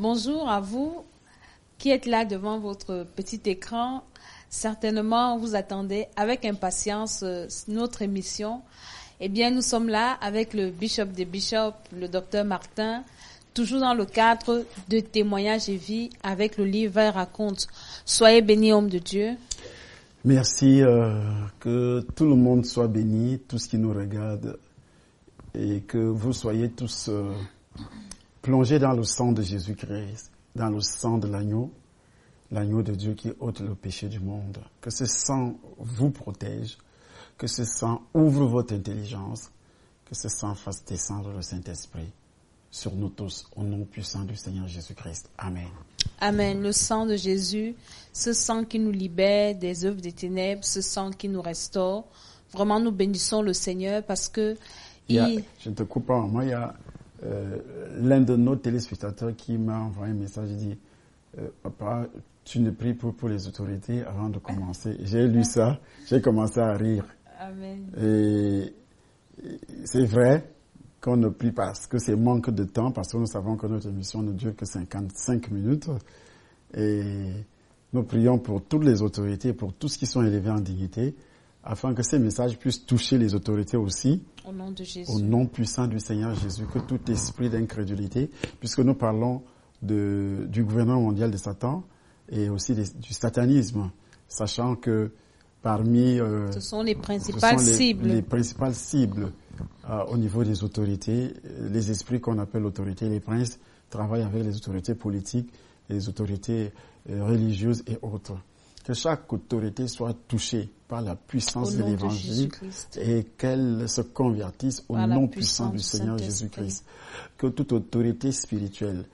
Bonjour à vous qui êtes là devant votre petit écran. Certainement, vous attendez avec impatience notre émission. Eh bien, nous sommes là avec le bishop des bishops, le docteur Martin, toujours dans le cadre de témoignages et vie avec le livre « Raconte ». Soyez bénis, homme de Dieu. Merci, que tout le monde soit béni, tout ce qui nous regarde, et que vous soyez tous plongés dans le sang de Jésus-Christ, dans le sang de l'agneau de Dieu qui ôte le péché du monde. Que ce sang vous protège, que ce sang ouvre votre intelligence, que ce sang fasse descendre le Saint-Esprit sur nous tous, au nom puissant du Seigneur Jésus-Christ. Amen. Amen. Le sang de Jésus, ce sang qui nous libère des œuvres des ténèbres, ce sang qui nous restaure. Vraiment, nous bénissons le Seigneur parce que... Je ne te coupe pas, moi, il y a l'un de nos téléspectateurs qui m'a envoyé un message, il dit, papa, tu ne pries pour les autorités avant de commencer. J'ai lu ça, j'ai commencé à rire. Amen. Et c'est vrai qu'on ne prie pas, parce que c'est manque de temps, parce que nous savons que notre émission ne dure que 55 minutes. Et nous prions pour toutes les autorités, pour tous qui sont élevés en dignité, afin que ces messages puissent toucher les autorités aussi. Au nom de Jésus. Au nom puissant du Seigneur Jésus, que tout esprit d'incrédulité, puisque nous parlons du gouvernement mondial de Satan et aussi du satanisme, sachant que parmi... ce sont les principales cibles. Les principales cibles au niveau des autorités, les esprits qu'on appelle autorités, les princes travaillent avec les autorités politiques, les autorités religieuses et autres. Que chaque autorité soit touchée par la puissance de l'Évangile et qu'elle se convertisse au nom puissant du Seigneur Jésus-Christ. Que toute autorité spirituelle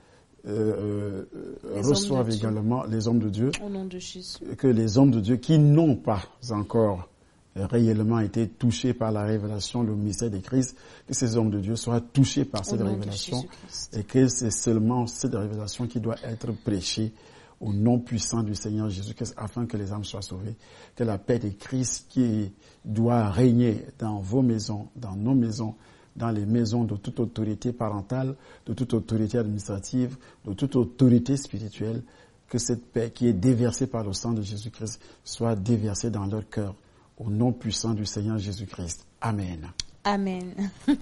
reçoive également les hommes de Dieu. Au nom de Jésus. Que les hommes de Dieu qui n'ont pas encore réellement été touchés par la révélation, le mystère de Christ, que ces hommes de Dieu soient touchés par cette révélation et que c'est seulement cette révélation qui doit être prêchée au nom puissant du Seigneur Jésus-Christ, afin que les âmes soient sauvées, que la paix de Christ qui doit régner dans vos maisons, dans nos maisons, dans les maisons de toute autorité parentale, de toute autorité administrative, de toute autorité spirituelle, que cette paix qui est déversée par le sang de Jésus-Christ soit déversée dans leur cœur, au nom puissant du Seigneur Jésus-Christ. Amen. Amen.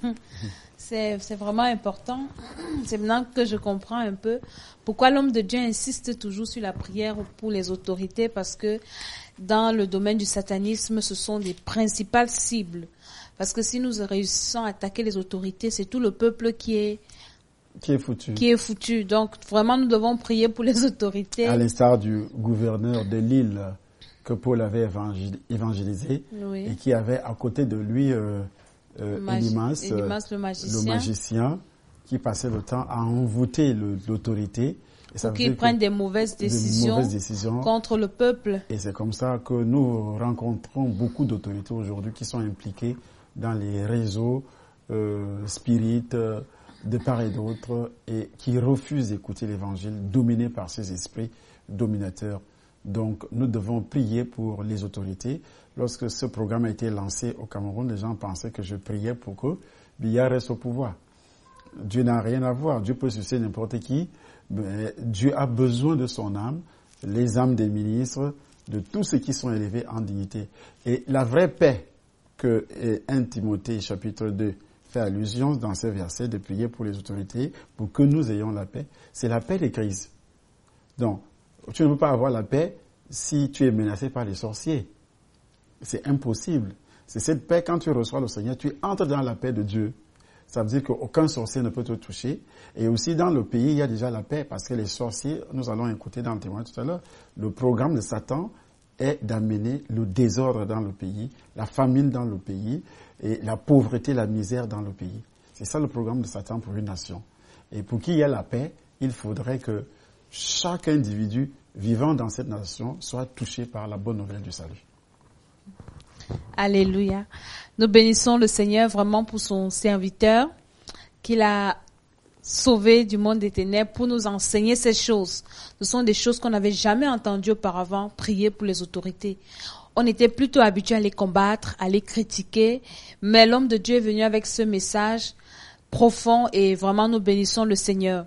C'est vraiment important. C'est maintenant que je comprends un peu pourquoi l'homme de Dieu insiste toujours sur la prière pour les autorités, parce que dans le domaine du satanisme, ce sont des principales cibles. Parce que si nous réussissons à attaquer les autorités, c'est tout le peuple qui est foutu. Donc vraiment, nous devons prier pour les autorités. À l'instar du gouverneur de l'île que Paul avait évangélisé, oui, et qui avait à côté de lui Élymas, le magicien, qui passait le temps à envoûter l'autorité. Pour qu'ils prennent des mauvaises décisions contre le peuple. Et c'est comme ça que nous rencontrons beaucoup d'autorités aujourd'hui qui sont impliquées dans les réseaux spirites de part et d'autre et qui refusent d'écouter l'évangile, dominés par ces esprits dominateurs. Donc, nous devons prier pour les autorités. Lorsque ce programme a été lancé au Cameroun, les gens pensaient que je priais pour que Biya reste au pouvoir. Dieu n'a rien à voir. Dieu peut susciter n'importe qui. Mais Dieu a besoin de son âme, les âmes des ministres, de tous ceux qui sont élevés en dignité. Et la vraie paix que 1 Timothée chapitre 2 fait allusion dans ces versets de prier pour les autorités, pour que nous ayons la paix, c'est la paix des crises. Donc, tu ne peux pas avoir la paix si tu es menacé par les sorciers. C'est impossible. C'est cette paix, quand tu reçois le Seigneur, tu entres dans la paix de Dieu. Ça veut dire qu'aucun sorcier ne peut te toucher. Et aussi dans le pays, il y a déjà la paix, parce que les sorciers, nous allons écouter dans le témoignage tout à l'heure, le programme de Satan est d'amener le désordre dans le pays, la famine dans le pays, et la pauvreté, la misère dans le pays. C'est ça le programme de Satan pour une nation. Et pour qu'il y ait la paix, il faudrait que chaque individu vivant dans cette nation soit touché par la bonne nouvelle du salut. Alléluia. Nous bénissons le Seigneur vraiment pour son serviteur qu'il a sauvé du monde des ténèbres pour nous enseigner ces choses. Ce sont des choses qu'on n'avait jamais entendues auparavant, prier pour les autorités. On était plutôt habitué à les combattre, à les critiquer, mais l'homme de Dieu est venu avec ce message profond et vraiment nous bénissons le Seigneur.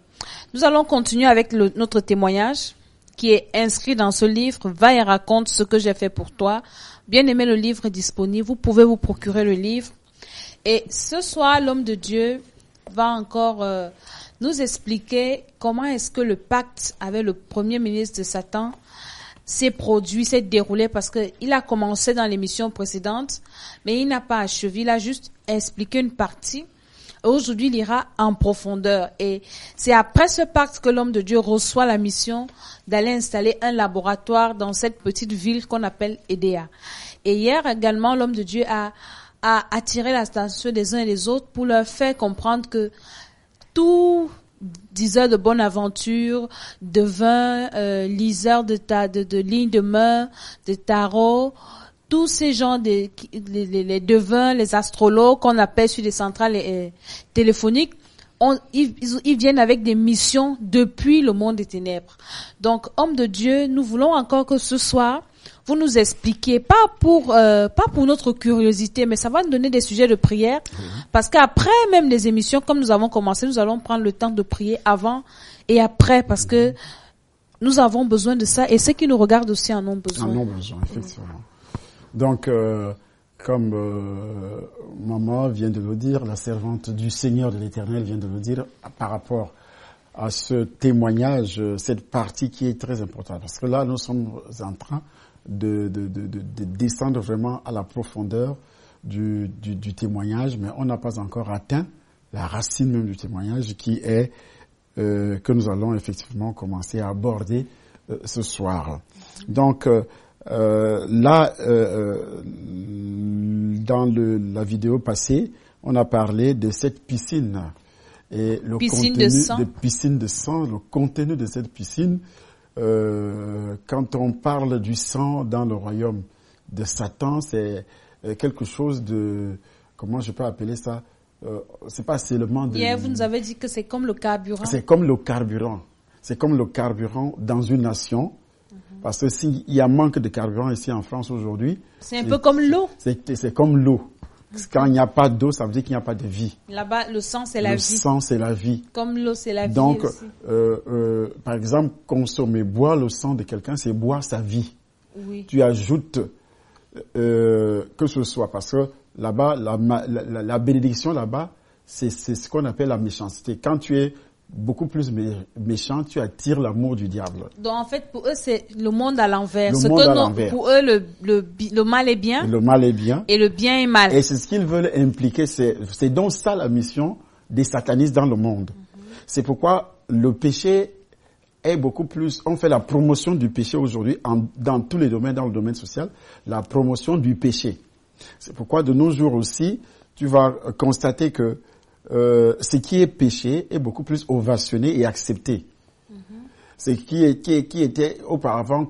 Nous allons continuer avec notre témoignage qui est inscrit dans ce livre. Va et raconte ce que j'ai fait pour toi. Bien aimé, le livre est disponible. Vous pouvez vous procurer le livre. Et ce soir, l'homme de Dieu va encore nous expliquer comment est-ce que le pacte avec le premier ministre de Satan s'est produit, s'est déroulé, parce que il a commencé dans l'émission précédente, mais il n'a pas achevé. Il a juste expliqué une partie. Aujourd'hui, il ira en profondeur. Et c'est après ce pacte que l'homme de Dieu reçoit la mission d'aller installer un laboratoire dans cette petite ville qu'on appelle Edea. Et hier également, l'homme de Dieu a attiré l'attention des uns et des autres pour leur faire comprendre que tout diseur de bonne aventure, devin, liseur de lignes de main, de tarot, tous ces gens, les devins, les astrologues qu'on appelle sur les centrales téléphoniques, ils viennent avec des missions depuis le monde des ténèbres. Donc, homme de Dieu, nous voulons encore que ce soir, vous nous expliquiez, pas pour notre curiosité, mais ça va nous donner des sujets de prière, parce qu'après même les émissions, comme nous avons commencé, nous allons prendre le temps de prier avant et après, parce que nous avons besoin de ça, et ceux qui nous regardent aussi en ont besoin. En ont besoin, effectivement. Donc, comme maman vient de le dire, la servante du Seigneur de l'Éternel vient de le dire, par rapport à ce témoignage, cette partie qui est très importante, parce que là, nous sommes en train de descendre vraiment à la profondeur du témoignage, mais on n'a pas encore atteint la racine même du témoignage, qui est que nous allons effectivement commencer à aborder ce soir. Donc là, dans la vidéo passée, on a parlé de cette piscine et le piscine de sang, le contenu de cette piscine. Quand on parle du sang dans le royaume de Satan, c'est quelque chose de, comment je peux appeler ça, c'est pas seulement de... Hier, vous nous avez dit que c'est comme le carburant. C'est comme le carburant. C'est comme le carburant dans une nation. Parce que s'il y a manque de carburant ici en France aujourd'hui... C'est un peu comme l'eau. C'est comme l'eau. Quand il n'y a pas d'eau, ça veut dire qu'il n'y a pas de vie. Là-bas, le sang, c'est la vie. Le sang, c'est la vie. Comme l'eau, c'est la vie. Donc, aussi. Par exemple, consommer, boire le sang de quelqu'un, c'est boire sa vie. Oui. Tu ajoutes que ce soit, parce que là-bas, la bénédiction là-bas, c'est ce qu'on appelle la méchanceté. Quand tu es beaucoup plus méchant, tu attires l'amour du diable. Donc en fait, pour eux, c'est le monde à l'envers. Pour eux, le mal est bien. Le mal est bien. Et le bien est mal. Et c'est ce qu'ils veulent impliquer. C'est donc ça la mission des satanistes dans le monde. C'est pourquoi le péché est beaucoup plus... On fait la promotion du péché aujourd'hui dans tous les domaines, dans le domaine social, la promotion du péché. C'est pourquoi de nos jours aussi, tu vas constater que ce qui est péché est beaucoup plus ovationné et accepté. Ce qui était auparavant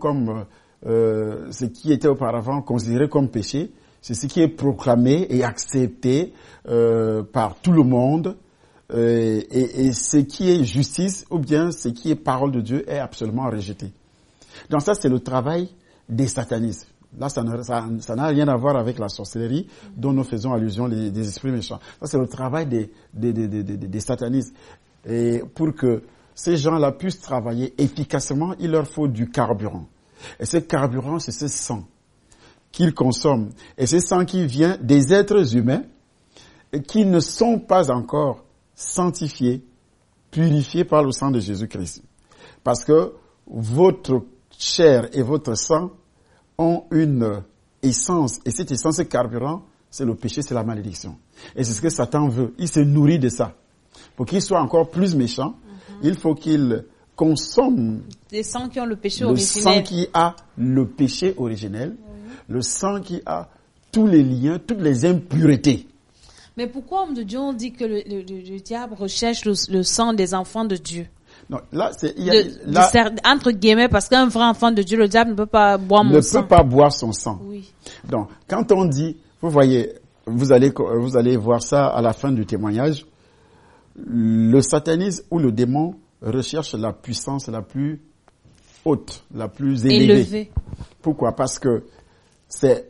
considéré comme péché, c'est ce qui est proclamé et accepté par tout le monde. Et ce qui est justice ou bien ce qui est parole de Dieu est absolument rejeté. Donc ça, c'est le travail des satanistes. Là, ça n'a rien à voir avec la sorcellerie dont nous faisons allusion, des esprits méchants. Ça, c'est le travail des satanistes. Et pour que ces gens-là puissent travailler efficacement, il leur faut du carburant. Et ce carburant, c'est ce sang qu'ils consomment. Et ce sang qui vient des êtres humains qui ne sont pas encore sanctifiés, purifiés par le sang de Jésus-Christ. Parce que votre chair et votre sang ont une essence, et cette essence, ce carburant, c'est le péché, c'est la malédiction. Et c'est ce que Satan veut. Il se nourrit de ça. Pour qu'il soit encore plus méchant, il faut qu'il consomme les sangs qui ont le péché originel. Le sang qui a le péché originel, le sang qui a tous les liens, toutes les impuretés. Mais pourquoi, homme de Dieu, on dit que le diable recherche le sang des enfants de Dieu? Non, là, entre guillemets, parce qu'un vrai enfant de Dieu, le diable ne peut pas boire mon sang. Ne peut pas boire son sang. Oui. Donc, quand on dit, vous voyez, vous allez voir ça à la fin du témoignage, le satanisme ou le démon recherche la puissance la plus haute, la plus élevée. Pourquoi? Parce que c'est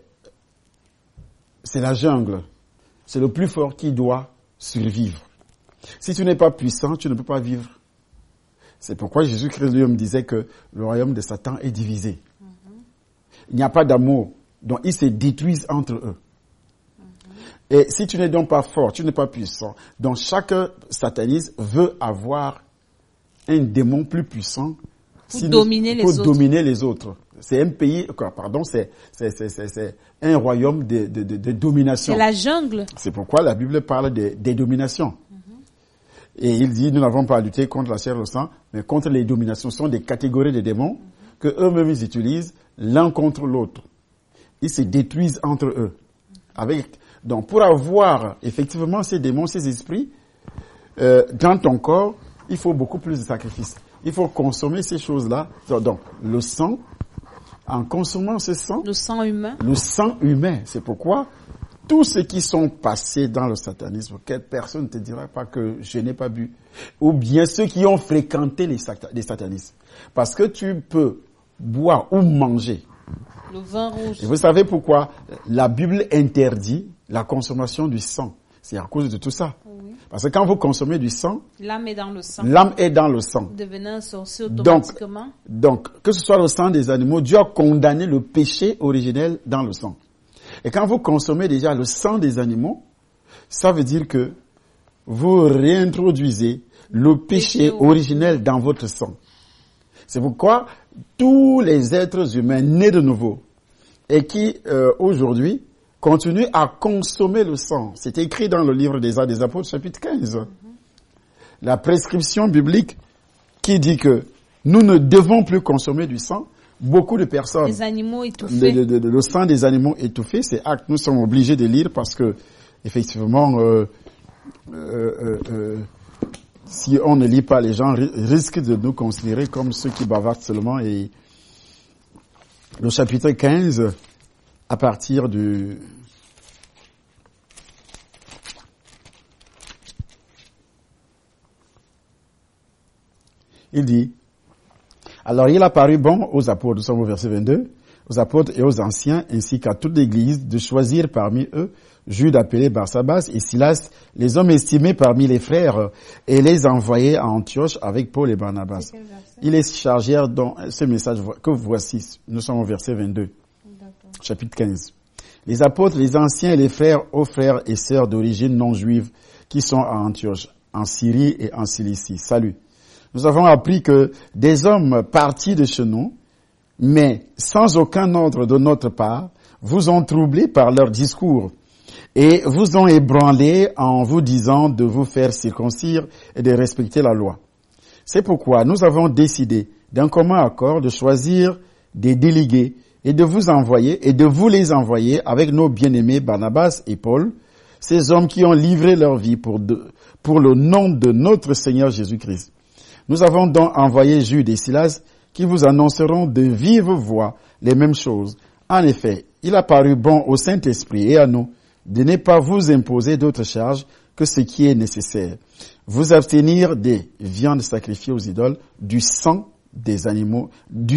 la jungle. C'est le plus fort qui doit survivre. Si tu n'es pas puissant, tu ne peux pas vivre. C'est pourquoi Jésus-Christ lui-même disait que le royaume de Satan est divisé. Il n'y a pas d'amour, donc ils se détruisent entre eux. Et si tu n'es donc pas fort, tu n'es pas puissant, donc chaque sataniste veut avoir un démon plus puissant pour dominer les autres. C'est un pays, c'est un royaume de domination. C'est la jungle. C'est pourquoi la Bible parle des dominations. Et il dit, nous n'avons pas à lutter contre la chair et le sang, mais contre les dominations. Ce sont des catégories de démons que eux-mêmes ils utilisent l'un contre l'autre. Ils se détruisent entre eux. Donc, pour avoir effectivement ces démons, ces esprits, dans ton corps, il faut beaucoup plus de sacrifices. Il faut consommer ces choses-là. Donc, le sang, en consommant ce sang... Le sang humain. Le sang humain. C'est pourquoi tous ceux qui sont passés dans le satanisme, quelle personne ne te dira pas que je n'ai pas bu. Ou bien ceux qui ont fréquenté les satanismes. Parce que tu peux boire ou manger. Le vin rouge. Et vous savez pourquoi la Bible interdit la consommation du sang? C'est à cause de tout ça. Oui. Parce que quand vous consommez du sang, l'âme est dans le sang. L'âme est dans le sang. Devenant un sorcier automatiquement. Donc, que ce soit le sang des animaux, Dieu a condamné le péché originel dans le sang. Et quand vous consommez déjà le sang des animaux, ça veut dire que vous réintroduisez le péché originel dans votre sang. C'est pourquoi tous les êtres humains nés de nouveau et qui, aujourd'hui, continuent à consommer le sang. C'est écrit dans le livre des Actes des Apôtres, chapitre 15. La prescription biblique qui dit que nous ne devons plus consommer du sang. Beaucoup de personnes... Les animaux étouffés. Le sang des animaux étouffés, c'est acte. Nous sommes obligés de lire parce que, effectivement, si on ne lit pas, les gens risquent de nous considérer comme ceux qui bavardent seulement. Et le chapitre 15, à partir du... Il dit... Alors il a paru bon aux apôtres, nous sommes au verset 22, aux apôtres et aux anciens, ainsi qu'à toute l'Église, de choisir parmi eux Jude appelé Barsabas et Silas, les hommes estimés parmi les frères, et les envoyer à Antioche avec Paul et Barnabas. Ils les chargèrent dans ce message que voici, nous sommes au verset 22, chapitre 15. Les apôtres, les anciens et les frères, aux frères et sœurs d'origine non juive qui sont à Antioche, en Syrie et en Cilicie. Salut. Nous avons appris que des hommes partis de chez nous, mais sans aucun ordre de notre part, vous ont troublé par leur discours et vous ont ébranlé en vous disant de vous faire circoncire et de respecter la loi. C'est pourquoi nous avons décidé d'un commun accord de choisir des délégués et de vous les envoyer avec nos bien-aimés Barnabas et Paul, ces hommes qui ont livré leur vie pour le nom de notre Seigneur Jésus-Christ. Nous avons donc envoyé Jude et Silas qui vous annonceront de vive voix les mêmes choses. En effet, il a paru bon au Saint-Esprit et à nous de ne pas vous imposer d'autres charges que ce qui est nécessaire. Vous abstenir des viandes sacrifiées aux idoles, du sang des animaux,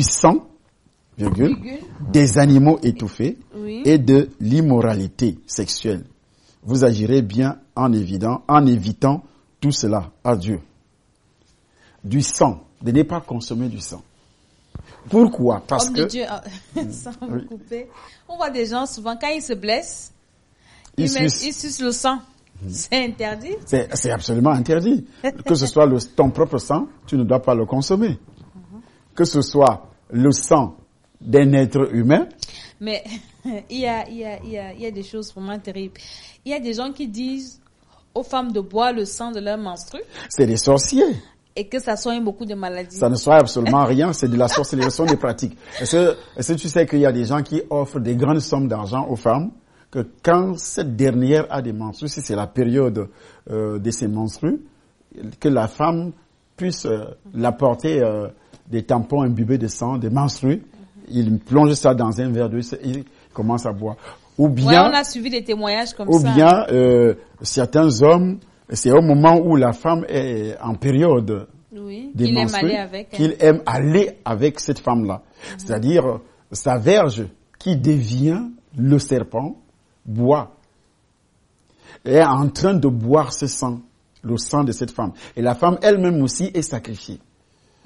des animaux étouffés et de l'immoralité sexuelle. Vous agirez bien en évitant tout cela. Adieu. Du sang, de ne pas consommer du sang. Pourquoi? Parce que... Dieu, sans vous couper, on voit des gens souvent, quand ils se blessent, ils sucent le sang. C'est interdit? C'est absolument interdit. Que ce soit ton propre sang, tu ne dois pas le consommer. Que ce soit le sang d'un être humain. Mais il y a des choses vraiment terribles. Il y a des gens qui disent aux femmes de boire le sang de leur menstru. C'est des sorciers. Et que ça soigne beaucoup de maladies. Ça ne soigne absolument rien, c'est de la sorcellerie, ce sont des pratiques. Est-ce que tu sais qu'il y a des gens qui offrent des grandes sommes d'argent aux femmes, que quand cette dernière a des menstrues, si c'est la période de ses menstrues, que la femme puisse l'apporter des tampons imbibés de sang, des menstrues, il plonge ça dans un verre d'eau, il commence à boire. Ou bien, on a suivi des témoignages comme ça. Ou bien, certains hommes, c'est au moment où la femme est en période des menstrues qu'il aime aller avec cette femme-là. C'est-à-dire, sa verge qui devient le serpent boit. Elle est en train de boire ce sang, le sang de cette femme. Et la femme elle-même aussi est sacrifiée.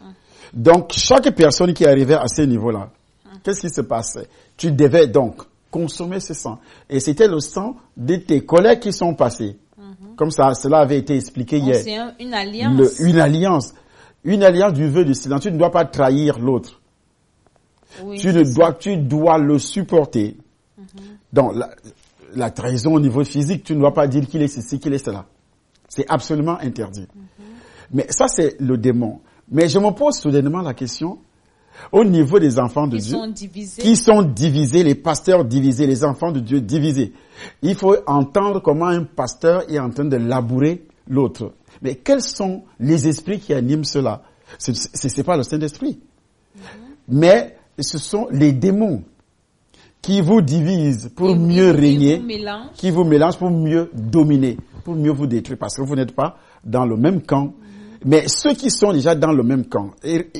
Donc, chaque personne qui arrivait à ce niveau-là, qu'est-ce qui se passait? Tu devais donc consommer ce sang. Et c'était le sang de tes collègues qui sont passés. Comme ça, cela avait été expliqué hier. C'est une alliance. Une alliance. Une alliance du vœu du silence. Tu ne dois pas trahir l'autre. Oui, tu dois le supporter. Donc, la trahison au niveau physique, tu ne dois pas dire qu'il est ceci, qu'il est cela. C'est absolument interdit. Mais ça, c'est le démon. Mais je me pose soudainement la question, au niveau des enfants de Dieu, qui sont divisés, les pasteurs divisés, les enfants de Dieu divisés. Il faut entendre comment un pasteur est en train de labourer l'autre. Mais quels sont les esprits qui animent cela? C'est pas le Saint-Esprit. Mais ce sont les démons qui vous divisent pour mieux régner, qui vous mélangent pour mieux dominer, pour mieux vous détruire, parce que vous n'êtes pas dans le même camp. Mais ceux qui sont déjà dans le même camp,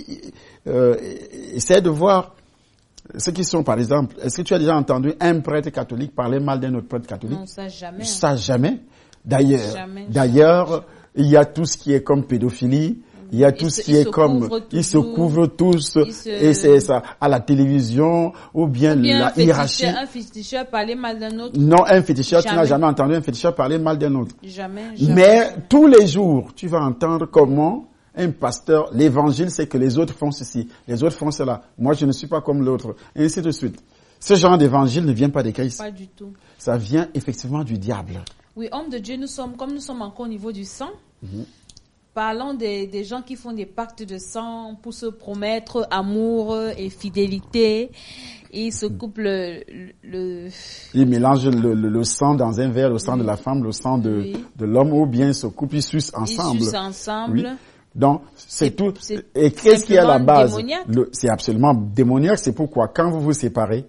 essayez de voir ceux qui sont, par exemple, est-ce que tu as déjà entendu un prêtre catholique parler mal d'un autre prêtre catholique? Non, ça jamais. Ça jamais. D'ailleurs, il y a tout ce qui est comme pédophilie. Il y a tout ce qui est comme, ils se couvrent tous, et c'est ça, à la télévision, ou bien la hiérarchie. Un féticheur parler mal d'un autre? Non, un féticheur, tu n'as jamais entendu un féticheur parler mal d'un autre. Jamais. Mais tous les jours, tu vas entendre comment un pasteur, l'évangile, c'est que les autres font ceci, les autres font cela. Moi, je ne suis pas comme l'autre, et ainsi de suite. Ce genre d'évangile ne vient pas de Christ. Pas du tout. Ça vient effectivement du diable. Oui, hommes de Dieu, nous sommes encore au niveau du sang. Parlons des gens qui font des pactes de sang pour se promettre amour et fidélité. Ils se coupent Ils mélangent le sang dans un verre, le sang de la femme, le sang de l'homme, ou bien ils se coupent, ils sucent ensemble. Ils sucent ensemble. Oui. Donc, c'est tout. Et qu'est-ce qui est à la base? C'est absolument démoniaque. C'est pourquoi, quand vous vous séparez,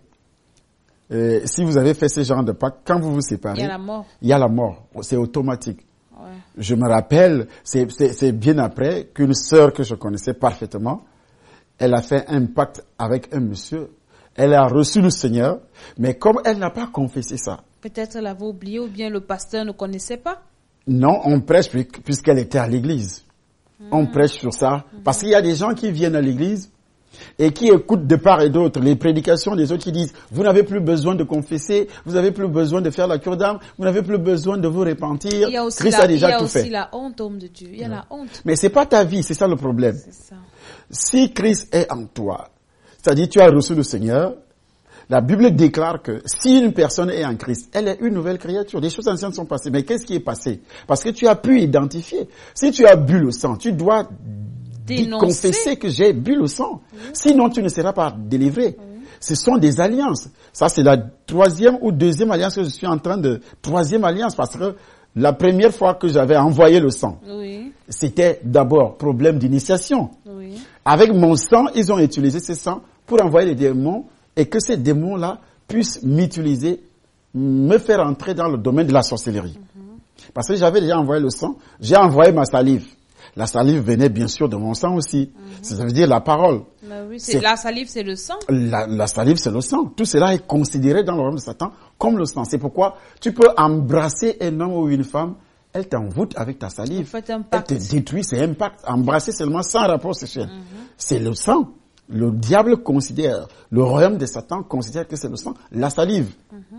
si vous avez fait ce genre de pacte, quand vous vous séparez, il y a la mort. Il y a la mort. C'est automatique. Ouais. Je me rappelle, c'est bien après qu'une sœur que je connaissais parfaitement, elle a fait un pacte avec un monsieur. Elle a reçu le Seigneur, mais comme elle n'a pas confessé ça. Peut-être elle avait oublié ou bien le pasteur ne connaissait pas. Non, on prêche puisqu'elle était à l'église. On prêche sur ça. Parce qu'il y a des gens qui viennent à l'église et qui écoutent de part et d'autre les prédications des autres qui disent « Vous n'avez plus besoin de confesser, vous n'avez plus besoin de faire la cure d'âme, vous n'avez plus besoin de vous repentir. Christ a déjà tout fait. » Il y a aussi la honte, homme de Dieu. Il y a la honte. Mais c'est pas ta vie, c'est ça le problème. C'est ça. Si Christ est en toi, c'est-à-dire tu as reçu le Seigneur, la Bible déclare que si une personne est en Christ, elle est une nouvelle créature. Les choses anciennes sont passées. Mais qu'est-ce qui est passé? Parce que tu as pu identifier. Si tu as bu le sang, tu dois confesser que j'ai bu le sang. Oui. Sinon, tu ne seras pas délivré. Oui. Ce sont des alliances. Ça, c'est la troisième ou deuxième alliance que je suis en train de... Troisième alliance, parce que la première fois que j'avais envoyé le sang, c'était d'abord problème d'initiation. Oui. Avec mon sang, ils ont utilisé ce sang pour envoyer les démons et que ces démons-là puissent m'utiliser, me faire entrer dans le domaine de la sorcellerie. Parce que j'avais déjà envoyé le sang, j'ai envoyé ma salive. La salive venait bien sûr de mon sang aussi. Ça veut dire la parole. Oui, la salive, c'est le sang. La salive, c'est le sang. Tout cela est considéré dans le royaume de Satan comme le sang. C'est pourquoi tu peux embrasser un homme ou une femme, elle t'envoûte avec ta salive. Elle te détruit, c'est un pacte. Embrasser seulement sans rapport sexuel. C'est le sang. Le diable considère, le royaume de Satan considère que c'est le sang, la salive.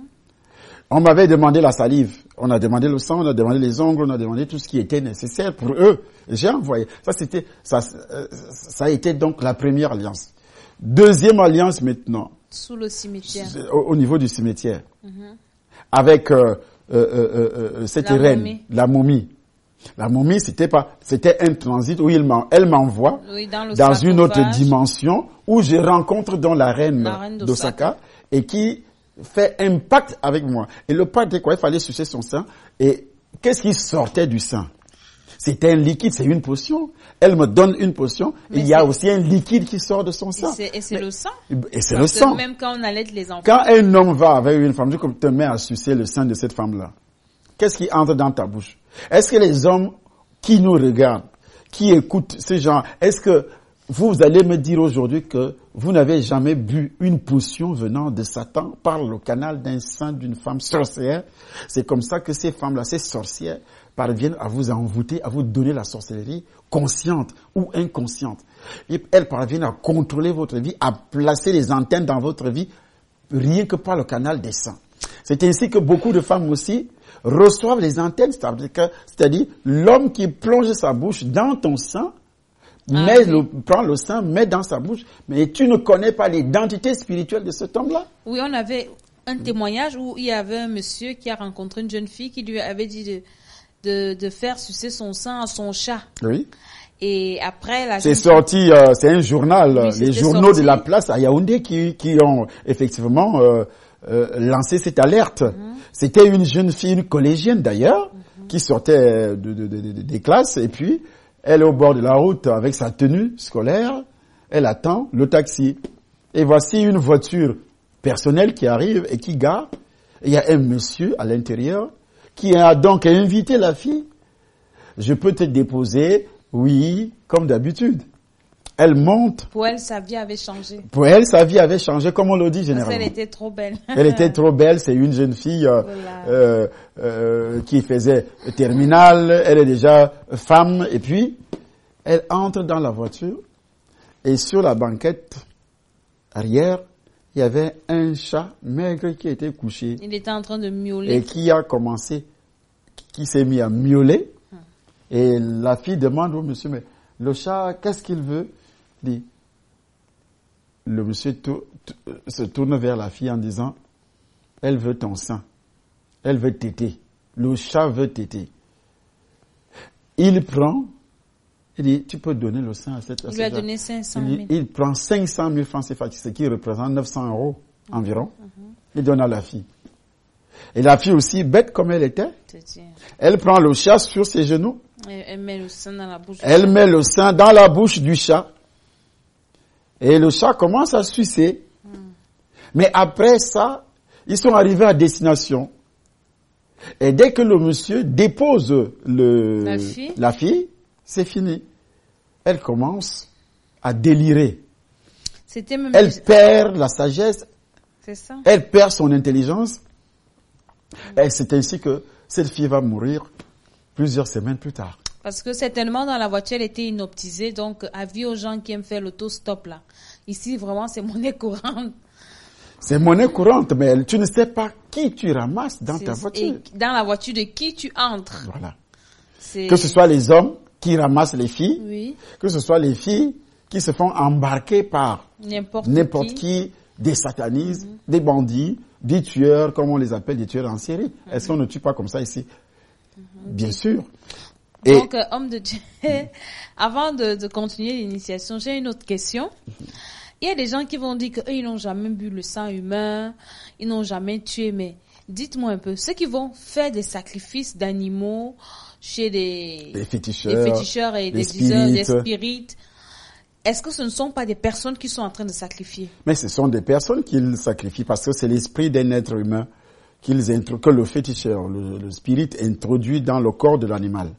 On m'avait demandé la salive, on a demandé le sang, on a demandé les ongles, on a demandé tout ce qui était nécessaire pour eux. J'ai envoyé. Ça a été donc la première alliance. Deuxième alliance maintenant. Sous le cimetière. Au niveau du cimetière. Avec cette reine, la momie. La momie, c'était un transit où elle m'envoie dans une autre dimension où je rencontre dans la reine d'Osaka et qui fait un pacte avec moi. Et le pacte, c'est quoi? Il fallait sucer son sang. Et qu'est-ce qui sortait du sang? C'était un liquide, c'est une potion. Elle me donne une potion. Et il y a aussi un liquide qui sort de son sang. Et c'est le sang. Et c'est le sang. Même quand on allait les enfants. Quand un homme va avec une femme, tu te mets à sucer le sang de cette femme-là. Qu'est-ce qui entre dans ta bouche? Est-ce que les hommes qui nous regardent, qui écoutent ce genre, est-ce que vous allez me dire aujourd'hui que vous n'avez jamais bu une potion venant de Satan par le canal d'un sang d'une femme sorcière? C'est comme ça que ces femmes-là, ces sorcières, parviennent à vous envoûter, à vous donner la sorcellerie, consciente ou inconsciente. Et elles parviennent à contrôler votre vie, à placer les antennes dans votre vie, rien que par le canal des seins. C'est ainsi que beaucoup de femmes aussi reçoivent les antennes, c'est-à-dire l'homme qui plonge sa bouche dans ton sein, prend le sein, met dans sa bouche, mais tu ne connais pas l'identité spirituelle de cet homme-là. Oui, on avait un témoignage où il y avait un monsieur qui a rencontré une jeune fille qui lui avait dit de faire sucer son sein à son chat. Oui. Et après, c'est sorti, c'est un journal, les journaux de la place à Yaoundé qui ont effectivement lancé cette alerte. C'était une jeune fille, une collégienne d'ailleurs, qui sortait des classes et puis elle est au bord de la route avec sa tenue scolaire, elle attend le taxi. Et voici une voiture personnelle qui arrive et qui gare. Il y a un monsieur à l'intérieur qui a donc invité la fille. Je peux te déposer, oui, comme d'habitude. Elle monte. Pour elle, sa vie avait changé. Pour elle, sa vie avait changé, comme on le dit généralement. Parce qu'elle était trop belle. Elle était trop belle. C'est une jeune fille qui faisait terminale. Elle est déjà femme. Et puis, elle entre dans la voiture. Et sur la banquette arrière, il y avait un chat maigre qui était couché. Il était en train de miauler. Et qui s'est mis à miauler. Et la fille demande au monsieur, mais le chat, qu'est-ce qu'il veut? Dit. Le monsieur se tourne vers la fille en disant, elle veut ton sein. Elle veut téter. Le chat veut téter. Il prend, il dit, tu peux donner le sein à cette personne. Il lui a donné 500 000. Il prend 500 000 francs CFA, ce qui représente 900 € environ. Il donne à la fille. Et la fille aussi, bête comme elle était, elle prend le chat sur ses genoux. Elle met le sein dans la bouche. Elle met le sein dans la bouche du chat. Et le chat commence à sucer. Mais après ça, ils sont arrivés à destination. Et dès que le monsieur dépose la fille, c'est fini. Elle commence à délirer. Elle perd la sagesse. C'est ça. Elle perd son intelligence. Et c'est ainsi que cette fille va mourir plusieurs semaines plus tard. Parce que certainement dans la voiture, elle était inoptisée. Donc, avis aux gens qui aiment faire l'autostop là. Ici, vraiment, c'est monnaie courante. C'est monnaie courante, mais tu ne sais pas qui tu ramasses dans ta voiture. Et dans la voiture de qui tu entres. Voilà. Que ce soit les hommes qui ramassent les filles, oui. Que ce soit les filles qui se font embarquer par n'importe qui, des satanistes, des bandits, des tueurs, comme on les appelle, des tueurs en série. Est-ce qu'on ne tue pas comme ça ici? Bien sûr. Donc, homme de Dieu, avant de continuer l'initiation, j'ai une autre question. Il y a des gens qui vont dire qu'ils n'ont jamais bu le sang humain, ils n'ont jamais tué, mais dites-moi un peu, ceux qui vont faire des sacrifices d'animaux chez des féticheurs et des diseurs, des spirites, est-ce que ce ne sont pas des personnes qui sont en train de sacrifier? Mais ce sont des personnes qu'ils sacrifient parce que c'est l'esprit d'un être humain que le féticheur, le spirit introduit dans le corps de l'animal.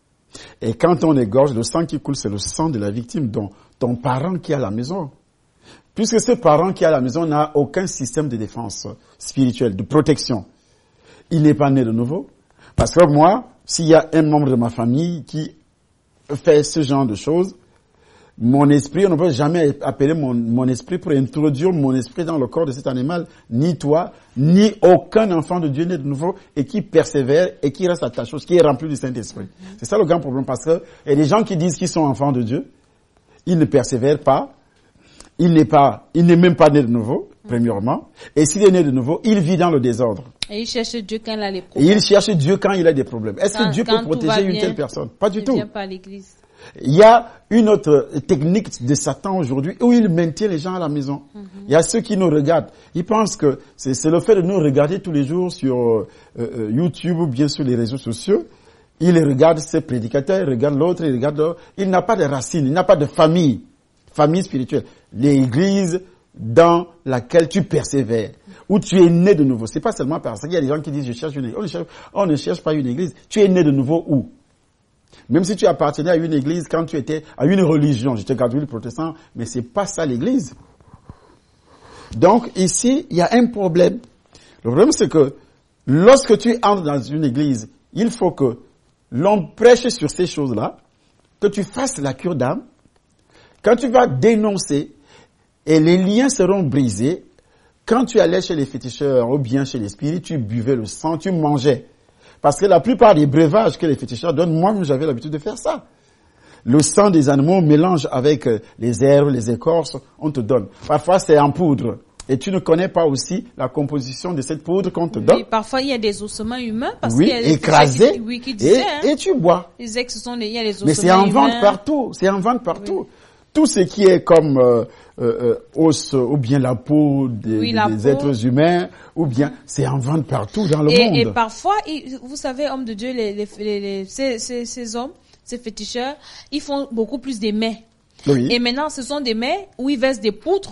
Et quand on égorge, le sang qui coule, c'est le sang de la victime, dont ton parent qui est à la maison. Puisque ce parent qui est à la maison n'a aucun système de défense spirituelle, de protection. Il n'est pas né de nouveau. Parce que moi, s'il y a un membre de ma famille qui fait ce genre de choses, mon esprit, on ne peut jamais appeler mon esprit pour introduire mon esprit dans le corps de cet animal, ni toi, ni aucun enfant de Dieu né de nouveau, et qui persévère et qui reste attaché, qui est rempli du Saint-Esprit. C'est ça le grand problème, parce que il y a des gens qui disent qu'ils sont enfants de Dieu, ils ne persévèrent pas, il n'est même pas né de nouveau, premièrement, et s'il est né de nouveau, il vit dans le désordre. Et il cherche Dieu quand il a les problèmes. Et il cherche Dieu quand il a des problèmes. Est-ce que Dieu peut protéger une telle personne? Pas du tout. Il ne vient pas à l'église. Il y a une autre technique de Satan aujourd'hui où il maintient les gens à la maison. Il y a ceux qui nous regardent. Ils pensent que c'est le fait de nous regarder tous les jours sur YouTube ou bien sur les réseaux sociaux. Il regarde ses prédicateurs, il regarde l'autre, il regarde l'autre. Il n'a pas de racines, il n'a pas de famille spirituelle. L'église dans laquelle tu persévères, où tu es né de nouveau. C'est pas seulement parce qu'il y a des gens qui disent je cherche une église. On ne cherche pas une église. Tu es né de nouveau où? Même si tu appartenais à une église quand tu étais à une religion, j'étais catholique protestant, mais c'est pas ça l'église. Donc ici, il y a un problème. Le problème c'est que lorsque tu entres dans une église, il faut que l'on prêche sur ces choses-là, que tu fasses la cure d'âme, quand tu vas dénoncer, et les liens seront brisés, quand tu allais chez les féticheurs ou bien chez les spirites, tu buvais le sang, tu mangeais. Parce que la plupart des breuvages que les féticheurs donnent, moi j'avais l'habitude de faire ça. Le sang des animaux mélange avec les herbes, les écorces, on te donne. Parfois c'est en poudre. Et tu ne connais pas aussi la composition de cette poudre qu'on te donne. Oui, parfois il y a des ossements humains parce oui, qu'il y a des écrasés, qui disaient, et tu bois. Ils disaient que il y a des ossements mais c'est en humains. vente partout, c'est en vente partout. Oui. Tout ce qui est comme os ou bien la peau des êtres humains, ou bien c'est en vente partout dans le monde. Et parfois, vous savez, hommes de Dieu, ces hommes, ces féticheurs, ils font beaucoup plus des mets. Oui. Et maintenant, ce sont des mets où ils versent des poutres.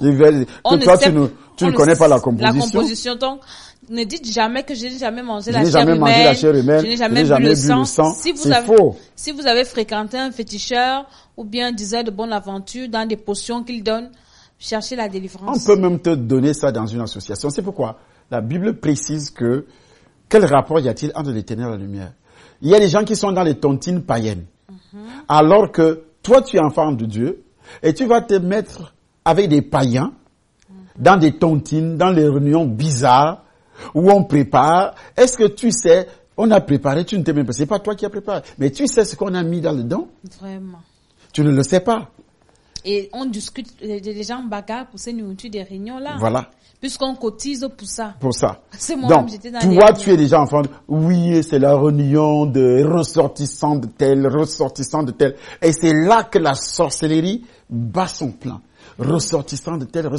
Tu ne connais pas la composition. La composition, donc, ne dites jamais que je n'ai jamais mangé la chair humaine. Je n'ai jamais bu le sang. C'est faux. Si vous avez fréquenté un féticheur ou bien un diseur de bonne aventure dans des potions qu'il donne, cherchez la délivrance. On peut même te donner ça dans une association. C'est pourquoi la Bible précise que quel rapport y a-t-il entre les ténèbres et la lumière? Il y a des gens qui sont dans les tontines païennes. Alors que toi, tu es enfant de Dieu et tu vas te mettre avec des païens dans des tontines, dans les réunions bizarres où on prépare. Est-ce que tu sais, on a préparé, tu ne t'es même pas, c'est pas toi qui as préparé, mais tu sais ce qu'on a mis dans le don? Vraiment. Tu ne le sais pas. Et on discute, les gens bagarrent pour ces nourritures des réunions-là. Voilà. Puisqu'on cotise pour ça. Pour ça. C'est moi donc, j'étais dans toi, tu es déjà enfant. Oui, c'est la réunion de ressortissants de tel. Et c'est là que la sorcellerie bat son plein. Ressortissant de tel.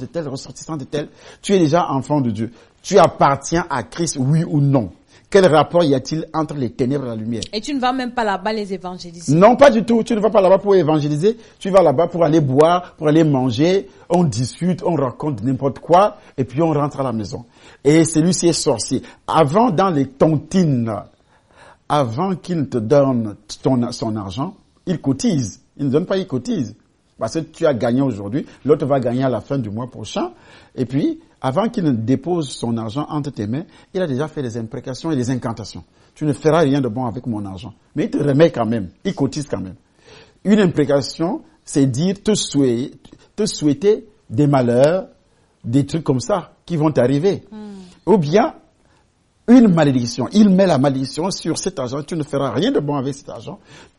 Tu es déjà enfant de Dieu. Tu appartiens à Christ, oui ou non? Quel rapport y a-t-il entre les ténèbres et la lumière? Et tu ne vas même pas là-bas les évangéliser? Non, pas du tout. Tu ne vas pas là-bas pour évangéliser. Tu vas là-bas pour aller boire, pour aller manger. On discute, on raconte n'importe quoi, et puis on rentre à la maison. Et celui-ci est sorcier. Avant, dans les tontines, avant qu'il te donne son argent, il cotise. Il ne donne pas, il cotise. Parce que tu as gagné aujourd'hui, l'autre va gagner à la fin du mois prochain. Et puis, avant qu'il ne dépose son argent entre tes mains, il a déjà fait des imprécations et des incantations. Tu ne feras rien de bon avec mon argent. Mais il te remet quand même. Il cotise quand même. Une imprécation, c'est dire te souhaiter des malheurs, des trucs comme ça qui vont t'arriver. Ou bien, une malédiction. Il met la malédiction sur cet argent. Tu ne feras rien de bon avec cet argent.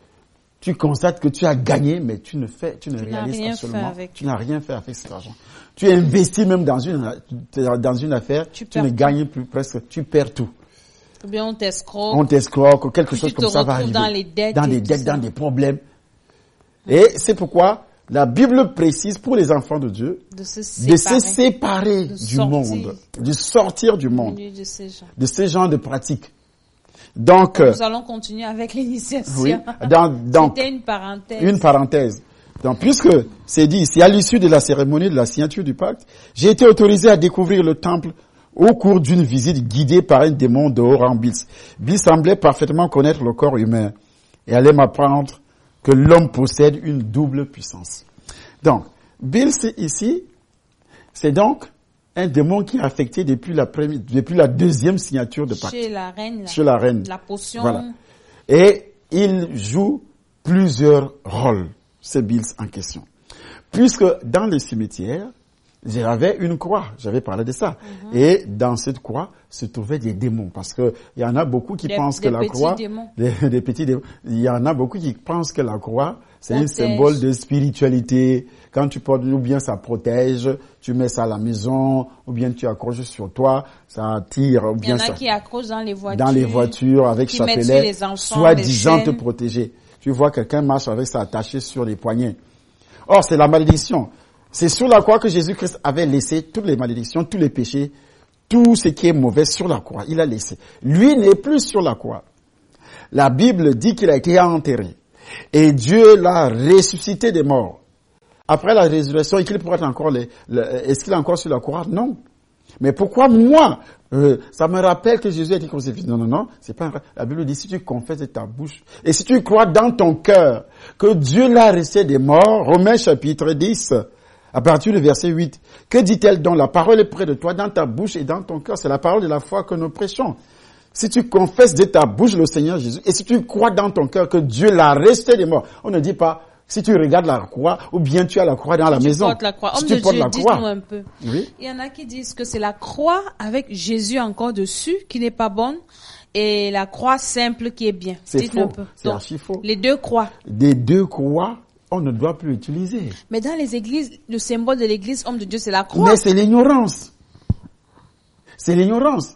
Tu constates que tu as gagné, mais tu ne réalises absolument, tu n'as rien fait avec cet argent. Tu investis même dans une affaire, tu ne gagnes plus presque, tu perds tout. Ou bien on t'escroque. Quelque chose comme ça va arriver. Dans les dettes, dans des problèmes. Et c'est pourquoi la Bible précise pour les enfants de Dieu de se séparer du monde, de sortir du monde, de ces genres de pratiques. Donc, nous allons continuer avec l'initiation. Oui, c'était une parenthèse. Une parenthèse. Donc, puisque c'est dit ici, à l'issue de la cérémonie de la signature du pacte, j'ai été autorisé à découvrir le temple au cours d'une visite guidée par un démon de haut rang, Bill. Bill semblait parfaitement connaître le corps humain et allait m'apprendre que l'homme possède une double puissance. Donc, Bill, ici, c'est donc un démon qui est affecté depuis la deuxième signature de pacte. Chez la reine. Chez la reine. La potion. Voilà. Et il joue plusieurs rôles, ce Bills en question. Puisque dans les cimetières, j'avais une croix, j'avais parlé de ça. Et dans cette croix se trouvaient des démons. Parce que il y en a beaucoup qui pensent que la croix, des petits démons, il y en a beaucoup qui pensent que la croix, c'est un symbole de spiritualité. Quand tu portes, ou bien ça protège, tu mets ça à la maison, ou bien tu accroches sur toi, ça attire, ou bien ça. Il y en a qui accrochent dans les voitures. Dans les voitures, avec chapelet, soi-disant te protéger. Tu vois quelqu'un marche avec ça attaché sur les poignets. Or, c'est la malédiction. C'est sur la croix que Jésus-Christ avait laissé toutes les malédictions, tous les péchés, tout ce qui est mauvais sur la croix. Il a laissé. Lui n'est plus sur la croix. La Bible dit qu'il a été enterré. Et Dieu l'a ressuscité des morts. Après la résurrection, est-ce qu'il pourrait être encore est-ce qu'il est encore sur la croix? Non. Mais pourquoi moi? Ça me rappelle que Jésus a été crucifié. Non, c'est pas vrai. La Bible dit, si tu confesses de ta bouche, et si tu crois dans ton cœur que Dieu l'a ressuscité des morts, Romains chapitre 10, à partir du verset 8, que dit-elle donc? La parole est près de toi, dans ta bouche et dans ton cœur. C'est la parole de la foi que nous prêchons. Si tu confesses de ta bouche le Seigneur Jésus, et si tu crois dans ton cœur que Dieu l'a ressuscité des morts, on ne dit pas, si tu regardes la croix, ou bien tu as la croix dans la maison. Portes la croix. Si Homme tu de portes Dieu, la croix. dites-nous un peu. Oui. Il y en a qui disent que c'est la croix avec Jésus encore dessus qui n'est pas bonne et la croix simple qui est bien. C'est Dites-nous un faux. peu. C'est Donc, archi faux. les deux croix. Des deux croix, on ne doit plus utiliser. Mais dans les églises, le symbole de l'église, homme de Dieu, c'est la croix. Mais c'est l'ignorance. C'est l'ignorance.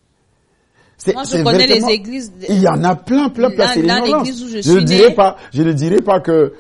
Moi, je connais les églises. Il y en a plein, c'est Dans l'ignorance. l'église où je ne suis je ne dirais pas que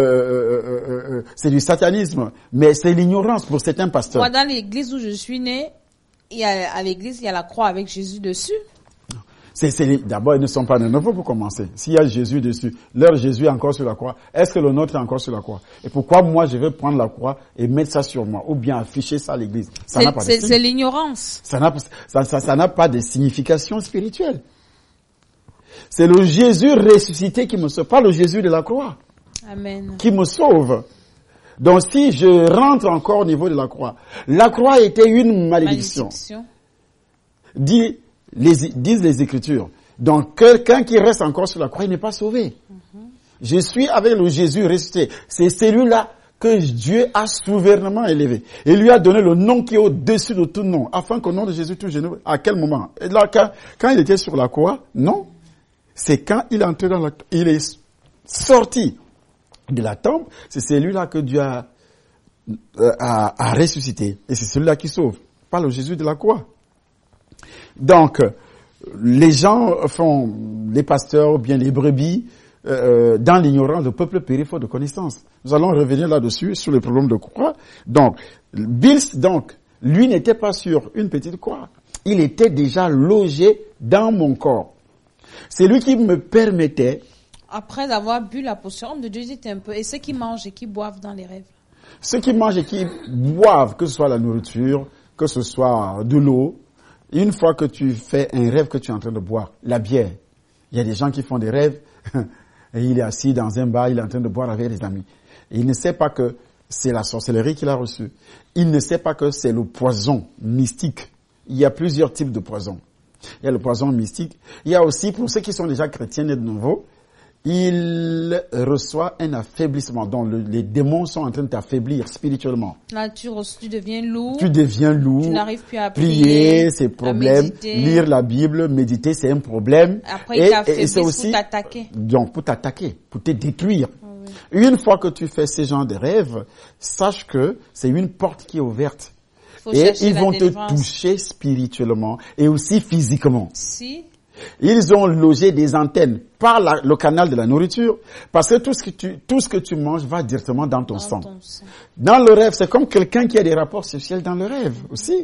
c'est du satanisme, mais c'est l'ignorance pour certains pasteurs. Moi, dans l'église où je suis né, à l'église, il y a la croix avec Jésus dessus. D'abord, ils ne sont pas de nouveau pour commencer. S'il y a Jésus dessus, leur Jésus est encore sur la croix, est-ce que le nôtre est encore sur la croix? Et pourquoi moi je vais prendre la croix et mettre ça sur moi, ou bien afficher ça à l'église? C'est l'ignorance. Ça n'a pas de signification spirituelle. C'est le Jésus ressuscité qui me sauve, pas le Jésus de la croix. Amen. Qui me sauve. Donc si je rentre encore au niveau de la croix était une malédiction. Disent les Écritures. Donc, quelqu'un qui reste encore sur la croix, il n'est pas sauvé. Je suis avec le Jésus ressuscité. C'est celui-là que Dieu a souverainement élevé. Il lui a donné le nom qui est au-dessus de tout nom, afin qu'au nom de Jésus, tout genou. À quel moment? Et là, quand il était sur la croix, non. C'est quand il est entré il est sorti de la tombe, c'est celui-là que Dieu a ressuscité. Et c'est celui-là qui sauve. Pas le Jésus de la croix. Donc, les gens les pasteurs, bien les brebis, dans l'ignorance, le peuple périt faute de connaissance. Nous allons revenir là-dessus, sur le problème de croix. Donc, Bills, lui n'était pas sur une petite croix. Il était déjà logé dans mon corps. C'est lui qui me permettait... Après avoir bu la potion, homme de Dieu, dites un peu, et ceux qui mangent et qui boivent dans les rêves? Ceux qui mangent et qui boivent, que ce soit la nourriture, que ce soit de l'eau, une fois que tu fais un rêve que tu es en train de boire, la bière, il y a des gens qui font des rêves, et il est assis dans un bar, il est en train de boire avec des amis. Et il ne sait pas que c'est la sorcellerie qu'il a reçue. Il ne sait pas que c'est le poison mystique. Il y a plusieurs types de poisons. Il y a le poison mystique. Il y a aussi, pour ceux qui sont déjà chrétiens et de nouveau, il reçoit un affaiblissement. Donc les démons sont en train de t'affaiblir spirituellement. Là, tu deviens lourd. Tu deviens lourd. Tu n'arrives plus à prier, c'est un problème. Lire la Bible, méditer, c'est un problème. Après, il t'affaiblit pour t'attaquer. Donc, pour t'attaquer, pour te détruire. Oui. Une fois que tu fais ce genre de rêve, sache que c'est une porte qui est ouverte. Et ils vont te toucher spirituellement et aussi physiquement. Si. Ils ont logé des antennes par le canal de la nourriture, parce que tout ce que tu manges va directement dans ton sang. Dans le rêve, c'est comme quelqu'un qui a des rapports sexuels dans le rêve aussi.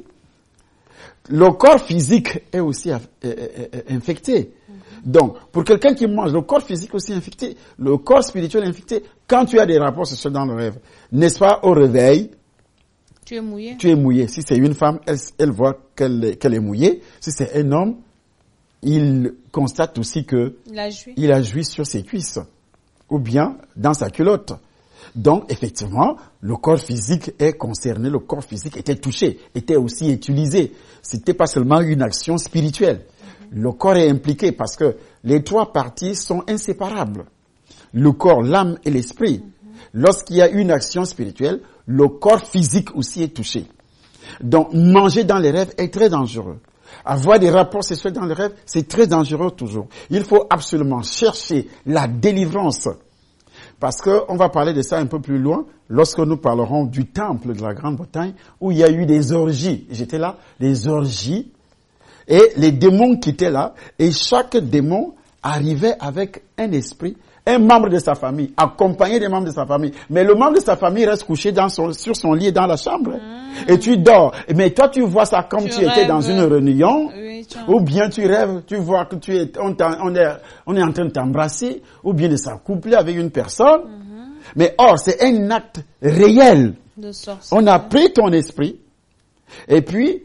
Le corps physique est aussi infecté. Donc, pour quelqu'un qui mange, le corps physique aussi infecté, le corps spirituel infecté, quand tu as des rapports sexuels dans le rêve, n'est-ce pas, au réveil, tu es mouillé. Tu es mouillé. Si c'est une femme, elle voit qu'elle est mouillée. Si c'est un homme, il constate aussi que il a joui sur ses cuisses ou bien dans sa culotte. Donc, effectivement, le corps physique est concerné, le corps physique était touché, était aussi utilisé. C'était pas seulement une action spirituelle. Le corps est impliqué parce que les trois parties sont inséparables. Le corps, l'âme et l'esprit. Lorsqu'il y a une action spirituelle, le corps physique aussi est touché. Donc, manger dans les rêves est très dangereux. Avoir des rapports sexuels dans les rêves, c'est très dangereux toujours. Il faut absolument chercher la délivrance. Parce que on va parler de ça un peu plus loin, lorsque nous parlerons du temple de la Grande-Bretagne, où il y a eu des orgies. J'étais là, des orgies, et les démons qui étaient là, et chaque démon arrivait avec un esprit, un membre de sa famille, accompagné des membres de sa famille. Mais le membre de sa famille reste couché sur son lit dans la chambre. Et tu dors. Mais toi, tu vois ça comme tu étais dans une réunion. Oui, ou bien tu rêves, tu vois que on est en train de t'embrasser, ou bien de s'accoupler avec une personne. Mais or, c'est un acte réel. On a pris ton esprit, et puis,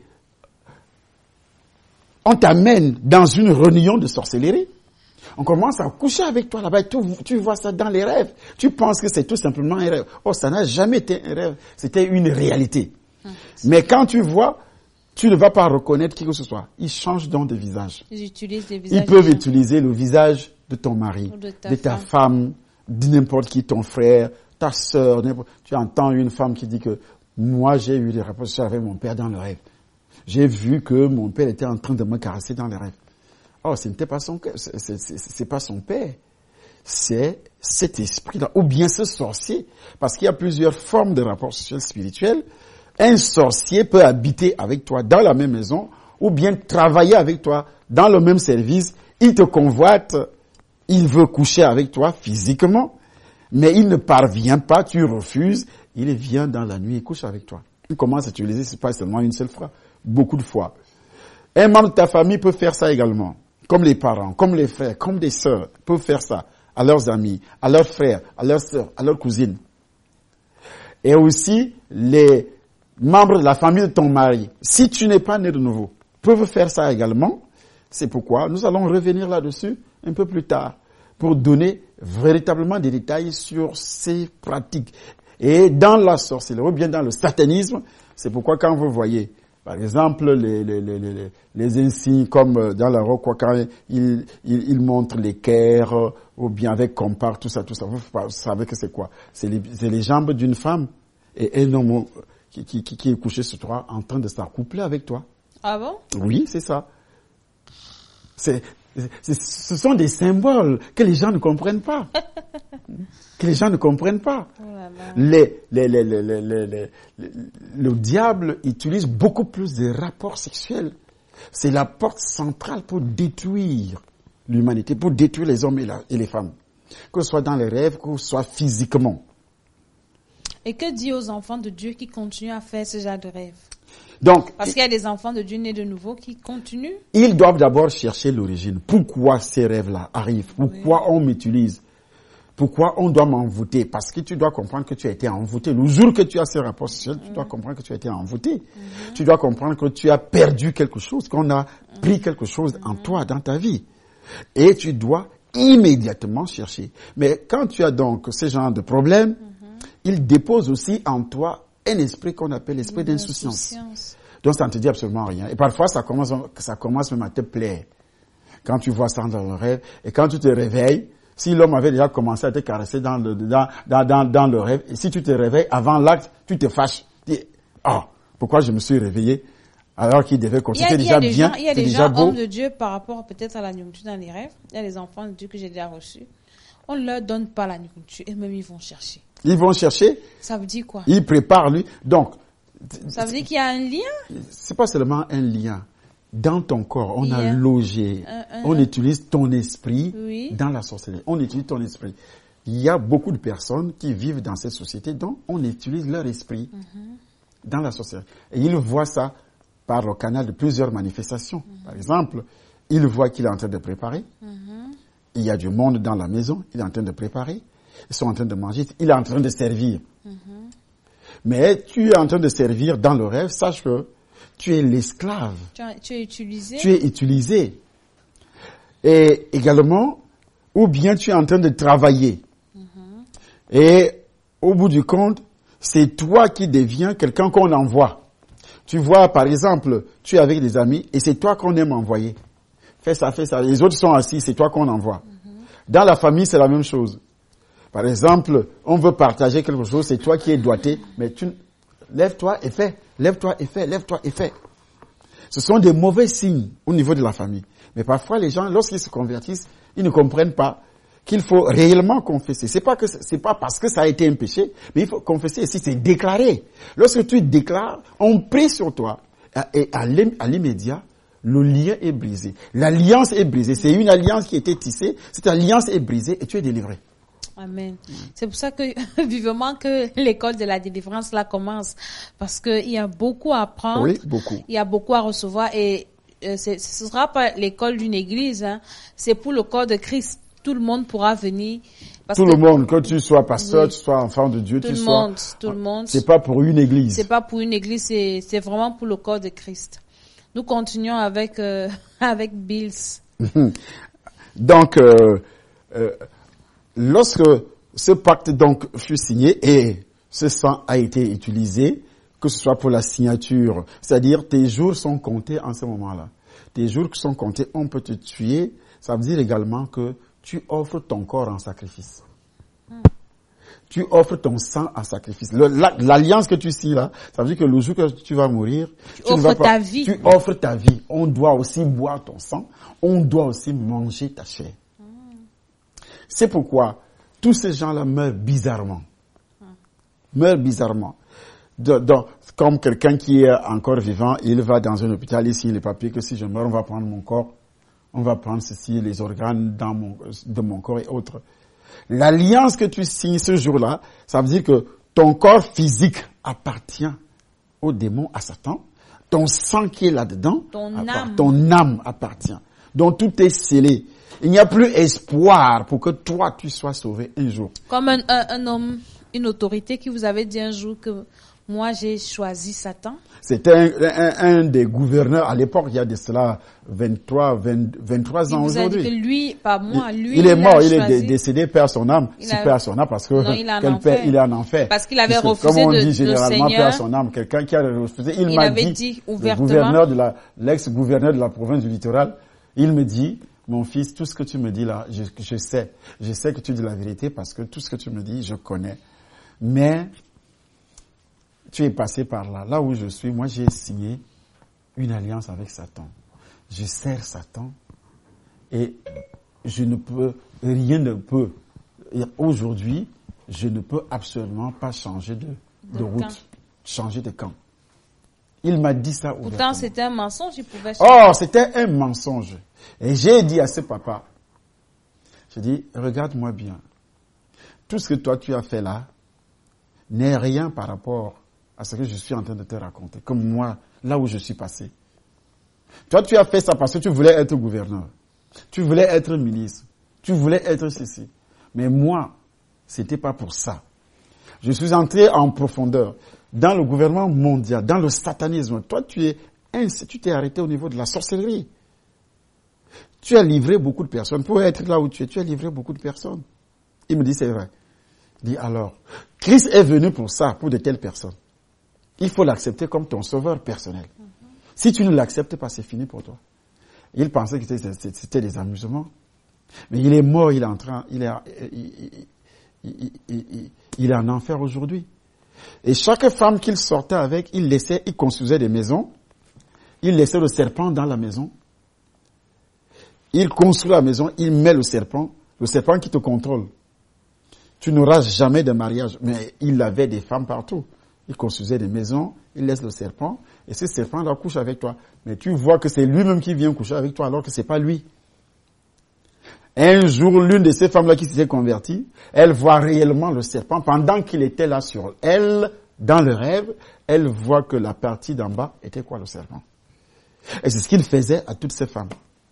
on t'amène dans une réunion de sorcellerie. On commence à coucher avec toi là-bas, tu vois ça dans les rêves. Tu penses que c'est tout simplement un rêve. Oh, ça n'a jamais été un rêve, c'était une réalité. Mais quand tu vois, Tu ne vas pas reconnaître qui que ce soit. Ils changent donc de visage. Ils utilisent des visages. Ils peuvent utiliser le visage de ton mari, Ou de ta femme, de n'importe qui, ton frère, ta sœur. Tu entends une femme qui dit que moi, j'ai eu des rapports sexuels avec mon père dans le rêve. J'ai vu que mon père était en train de me caresser dans le rêve. Oh, ce n'était pas son père, c'est pas son père. C'est cet esprit-là, ou bien ce sorcier. Parce qu'il y a plusieurs formes de rapports sexuels spirituels. Un sorcier peut habiter avec toi dans la même maison, ou bien travailler avec toi dans le même service. Il te convoite, il veut coucher avec toi physiquement, mais il ne parvient pas, tu refuses, il vient dans la nuit et couche avec toi. Il commence à utiliser, c'est pas seulement une seule fois, beaucoup de fois. Un membre de ta famille peut faire ça également, comme les parents, comme les frères, comme des sœurs, peuvent faire ça à leurs amis, à leurs frères, à leurs sœurs, à leurs cousines. Et aussi, les membres de la famille de ton mari, si tu n'es pas né de nouveau, peuvent faire ça également. C'est pourquoi nous allons revenir là-dessus un peu plus tard pour donner véritablement des détails sur ces pratiques. Et dans la sorcellerie, ou bien dans le satanisme, c'est pourquoi quand vous voyez, par exemple, les insignes comme dans la roque, quand ils montrent l'équerre, ou bien avec compare, tout ça, vous savez que c'est quoi? C'est les jambes d'une femme et un homme qui est couché sur toi en train de s'accoupler avec toi. Ah bon? Oui, c'est ça. Ce sont des symboles que les gens ne comprennent pas. Que les gens ne comprennent pas. Le diable utilise beaucoup plus de rapports sexuels. C'est la porte centrale pour détruire l'humanité, pour détruire les hommes et les femmes. Que ce soit dans les rêves, que ce soit physiquement. Et que dit aux enfants de Dieu qui continuent à faire ce genre de rêve? Donc, parce qu'il y a des enfants de Dieu nés de nouveau qui continuent. Ils doivent d'abord chercher l'origine. Pourquoi ces rêves-là arrivent? Pourquoi on m'utilise? Pourquoi on doit m'envoûter? Parce que tu dois comprendre que tu as été envoûté. Le jour que tu as ces rapports sexuels, tu dois comprendre que tu as été envoûté. Tu dois comprendre que tu as perdu quelque chose, qu'on a pris quelque chose en toi, dans ta vie. Et tu dois immédiatement chercher. Mais quand tu as donc ce genre de problème, il dépose aussi en toi un esprit qu'on appelle l'esprit d'insouciance. Donc ça ne te dit absolument rien. Et parfois ça commence même à te plaire. Quand tu vois ça dans le rêve, et quand tu te réveilles, si l'homme avait déjà commencé à te caresser dans le rêve, et si tu te réveilles avant l'acte, tu te fâches. Tu dis, pourquoi je me suis réveillé alors qu'il devait continuer déjà bien. Il y a des gens, hommes de Dieu, par rapport peut-être à la nourriture dans les rêves. Il y a des enfants de Dieu que j'ai déjà reçus. On ne leur donne pas la nourriture, et même ils vont chercher. Ils vont chercher. Ça veut dire quoi? Ils préparent lui. Donc. Ça veut dire qu'il y a un lien? C'est pas seulement un lien. Dans ton corps, on a logé. On utilise ton esprit dans la sorcellerie. On utilise ton esprit. Il y a beaucoup de personnes qui vivent dans cette société dont on utilise leur esprit dans la sorcellerie. Et ils voient ça par le canal de plusieurs manifestations. Par exemple, ils voient qu'il est en train de préparer. Il y a du monde dans la maison. Il est en train de préparer. Ils sont en train de manger. Il est en train de servir. Mais tu es en train de servir dans le rêve. Sache que tu es l'esclave. Tu es utilisé. Tu es utilisé. Et également, ou bien tu es en train de travailler. Et au bout du compte, c'est toi qui deviens quelqu'un qu'on envoie. Tu vois, par exemple, tu es avec des amis et c'est toi qu'on aime envoyer. Fais ça, fais ça. Les autres sont assis, c'est toi qu'on envoie. Dans la famille, c'est la même chose. Par exemple, on veut partager quelque chose, c'est toi qui es doigté, mais lève-toi et fais. Lève-toi et fais, lève-toi et fais. Ce sont des mauvais signes au niveau de la famille. Mais parfois, les gens, lorsqu'ils se convertissent, ils ne comprennent pas qu'il faut réellement confesser. C'est pas parce que ça a été un péché, mais il faut confesser ici, c'est déclarer. Lorsque tu déclares, on prie sur toi. Et à l'immédiat, le lien est brisé. L'alliance est brisée. C'est une alliance qui a été tissée. Cette alliance est brisée et tu es délivré. Amen. C'est pour ça que vivement que l'école de la délivrance là commence, parce que il y a beaucoup à apprendre. Oui, beaucoup. Il y a beaucoup à recevoir et ce sera pas l'école d'une église, c'est pour le corps de Christ. Tout le monde pourra venir. Tout le monde, que tu sois pasteur, tu sois enfant de Dieu, tout le monde. C'est pas pour une église. C'est pas pour une église, c'est vraiment pour le corps de Christ. Nous continuons avec Bills. Donc lorsque ce pacte donc fut signé et ce sang a été utilisé que ce soit pour la signature. C'est-à-dire, tes jours sont comptés en ce moment-là. Tes jours sont comptés, on peut te tuer. Ça veut dire également que tu offres ton corps en sacrifice. Tu offres ton sang en sacrifice. L'alliance que tu signes là, ça veut dire que le jour que tu vas mourir, tu offres ta vie. On doit aussi boire ton sang. On doit aussi manger ta chair. C'est pourquoi tous ces gens-là meurent bizarrement. Meurent bizarrement. Comme quelqu'un qui est encore vivant, il va dans un hôpital, il signe les papiers que si je meurs, on va prendre mon corps, on va prendre ceci, les organes de mon corps et autres. L'alliance que tu signes ce jour-là, ça veut dire que ton corps physique appartient au démon, à Satan. Ton sang qui est là-dedans, ton âme appartient. Donc tout est scellé. Il n'y a plus espoir pour que toi, tu sois sauvé un jour. Comme un homme, une autorité qui vous avait dit un jour que moi, j'ai choisi Satan. C'était un des gouverneurs à l'époque, il y a de cela 23 ans aujourd'hui. Il vous a dit que lui, pas moi, lui, il est mort, il est décédé, perd son âme. Perd son âme parce que il est en enfer. Parce qu'il avait refusé comme on dit généralement, perd son âme. Quelqu'un qui a refusé, il m'a dit ouvertement, l'ex-gouverneur de la province du littoral, il me dit, mon fils, tout ce que tu me dis là, je sais que tu dis la vérité parce que tout ce que tu me dis, je connais. Mais tu es passé par là. Là où je suis, moi j'ai signé une alliance avec Satan. Je sers Satan et rien ne peut. Aujourd'hui, je ne peux absolument pas changer de route, changer de camp. Il m'a dit ça ouvertement. Pourtant, c'était un mensonge, il pouvait changer. Oh, c'était un mensonge. Et j'ai dit à ce papa, j'ai dit, regarde-moi bien. Tout ce que toi tu as fait là n'est rien par rapport à ce que je suis en train de te raconter. Comme moi, là où je suis passé. Toi, tu as fait ça parce que tu voulais être gouverneur. Tu voulais être ministre. Tu voulais être ceci. Mais moi, c'était pas pour ça. Je suis entré en profondeur dans le gouvernement mondial, dans le satanisme. Toi, tu t'es arrêté au niveau de la sorcellerie. Tu as livré beaucoup de personnes. Pour être là où tu as livré beaucoup de personnes. Il me dit, c'est vrai. Il dit, alors, Christ est venu pour ça, pour de telles personnes. Il faut l'accepter comme ton sauveur personnel. Si tu ne l'acceptes pas, c'est fini pour toi. Il pensait que c'était des amusements. Mais il est mort, il est en enfer aujourd'hui. Et chaque femme qu'il sortait avec, il construisait des maisons. Il laissait le serpent dans la maison. Il construit la maison, il met le serpent qui te contrôle. Tu n'auras jamais de mariage. Mais il avait des femmes partout. Il construisait des maisons, il laisse le serpent, et ce serpent-là couche avec toi. Mais tu vois que c'est lui-même qui vient coucher avec toi, alors que c'est pas lui. Un jour, l'une de ces femmes-là qui s'était convertie, elle voit réellement le serpent. Pendant qu'il était là sur elle, dans le rêve, elle voit que la partie d'en bas était quoi, le serpent. Et c'est ce qu'il faisait à toutes ces femmes.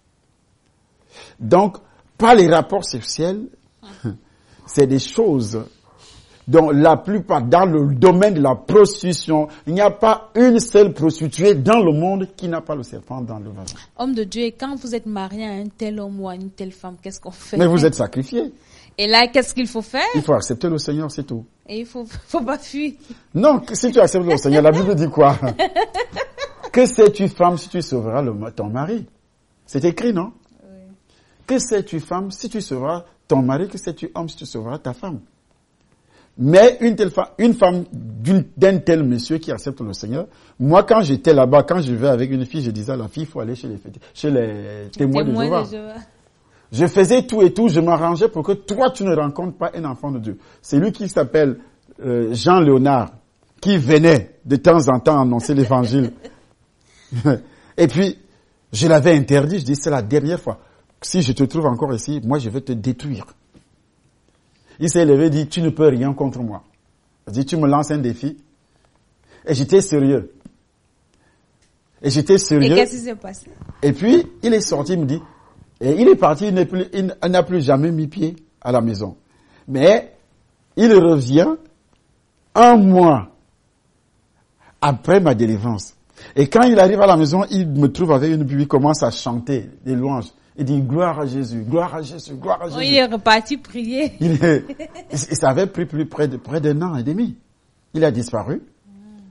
Donc, par les rapports sexuels, c'est des choses dont la plupart, dans le domaine de la prostitution, il n'y a pas une seule prostituée dans le monde qui n'a pas le serpent dans le vagin. Homme de Dieu, et quand vous êtes marié à un tel homme ou à une telle femme, qu'est-ce qu'on fait? Mais vous êtes sacrifié. Et là, qu'est-ce qu'il faut faire? Il faut accepter le Seigneur, c'est tout. Et il faut pas fuir. Non, si tu acceptes le Seigneur, la Bible dit quoi? Que sais-tu, femme, si tu sauveras ton mari? C'est écrit, non? Oui. Que sais-tu, femme, si tu sauveras ton mari? Que sais-tu, homme, si tu sauveras ta femme? Mais une femme d'un tel monsieur qui accepte le Seigneur, moi quand j'étais là-bas, quand je vivais avec une fille, je disais à la fille, il faut aller chez les témoins de Jéhovah. Je faisais tout et tout, je m'arrangeais pour que toi tu ne rencontres pas un enfant de Dieu. C'est lui qui s'appelle Jean Léonard, qui venait de temps en temps annoncer l'évangile. Et puis, je l'avais interdit, je dis c'est la dernière fois. Si je te trouve encore ici, moi je vais te détruire. Il s'est levé et dit, tu ne peux rien contre moi. Il dit, tu me lances un défi. Et j'étais sérieux. Et qu'est-ce qui s'est passé? Et puis, il est sorti, il me dit, et il est parti, il n'a plus jamais mis pied à la maison. Mais, il revient un mois après ma délivrance. Et quand il arrive à la maison, il me trouve avec une Bible, il commence à chanter des louanges. Il dit, gloire à Jésus, gloire à Jésus, gloire à Jésus. Il est reparti prier. Ça avait pris près d'un an et demi. Il a disparu.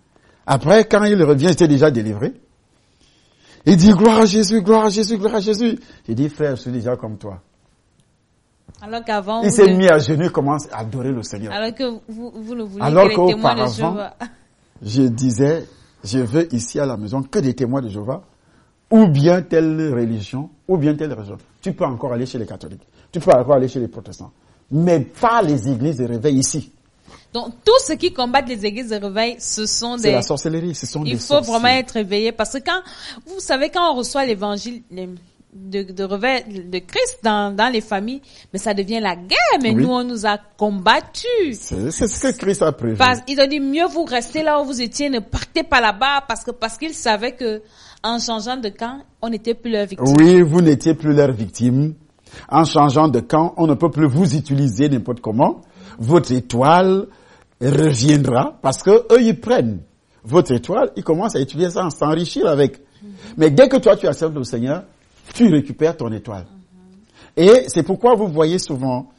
Après, quand il revient, il était déjà délivré. Il dit, gloire à Jésus, gloire à Jésus, gloire à Jésus. J'ai dit, frère, je suis déjà comme toi. Alors qu'avant, il s'est mis à genoux et commence à adorer le Seigneur. Alors que vous ne vouliez alors que les témoins de qu'auparavant, Jéhovah. Je disais, je veux ici à la maison que des témoins de Jéhovah, ou bien telle religion, ou bien telle religion. Tu peux encore aller chez les catholiques, tu peux encore aller chez les protestants, mais pas les églises de réveil ici. Donc, tous ceux qui combattent les églises de réveil, ce sont des... C'est la sorcellerie, ce sont des sorciers. Il faut vraiment être éveillé parce que vous savez, quand on reçoit l'évangile de réveil de Christ dans les familles, mais ça devient la guerre, mais oui. nous, on nous a combattus. C'est ce que Christ a prévu. Ils ont dit, mieux vous restez là où vous étiez, ne partez pas là-bas parce qu'ils savaient que, en changeant de camp, on n'était plus leur victime. Oui, vous n'étiez plus leur victime. En changeant de camp, on ne peut plus vous utiliser n'importe comment. Votre étoile reviendra parce que eux ils prennent votre étoile, ils commencent à utiliser ça, à s'enrichir avec. Mais dès que toi tu acceptes le Seigneur, tu récupères ton étoile. Et c'est pourquoi vous voyez souvent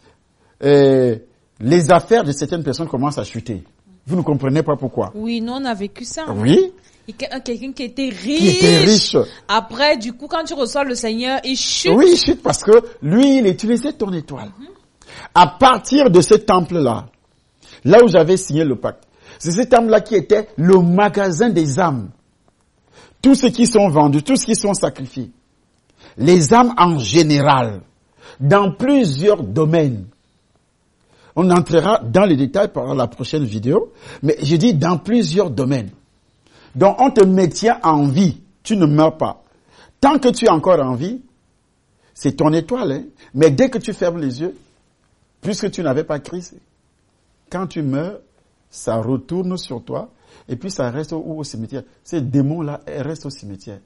les affaires de certaines personnes commencent à chuter. Vous ne comprenez pas pourquoi. Oui, nous on a vécu ça. Oui. Quelqu'un qui était riche. Après, du coup, quand tu reçois le Seigneur, il chute. Oui, il chute parce que lui, il utilisait ton étoile. À partir de ce temple-là, là où j'avais signé le pacte, c'est ce temple-là qui était le magasin des âmes. Tous ceux qui sont vendus, tous ceux qui sont sacrifiés. Les âmes en général, dans plusieurs domaines. On entrera dans les détails par la prochaine vidéo, mais je dis dans plusieurs domaines. Donc on te maintient en vie, tu ne meurs pas. Tant que tu es encore en vie, c'est ton étoile. Hein? Mais dès que tu fermes les yeux, puisque tu n'avais pas Christ, quand tu meurs, ça retourne sur toi et puis ça reste au cimetière. Ces démons-là restent au cimetière.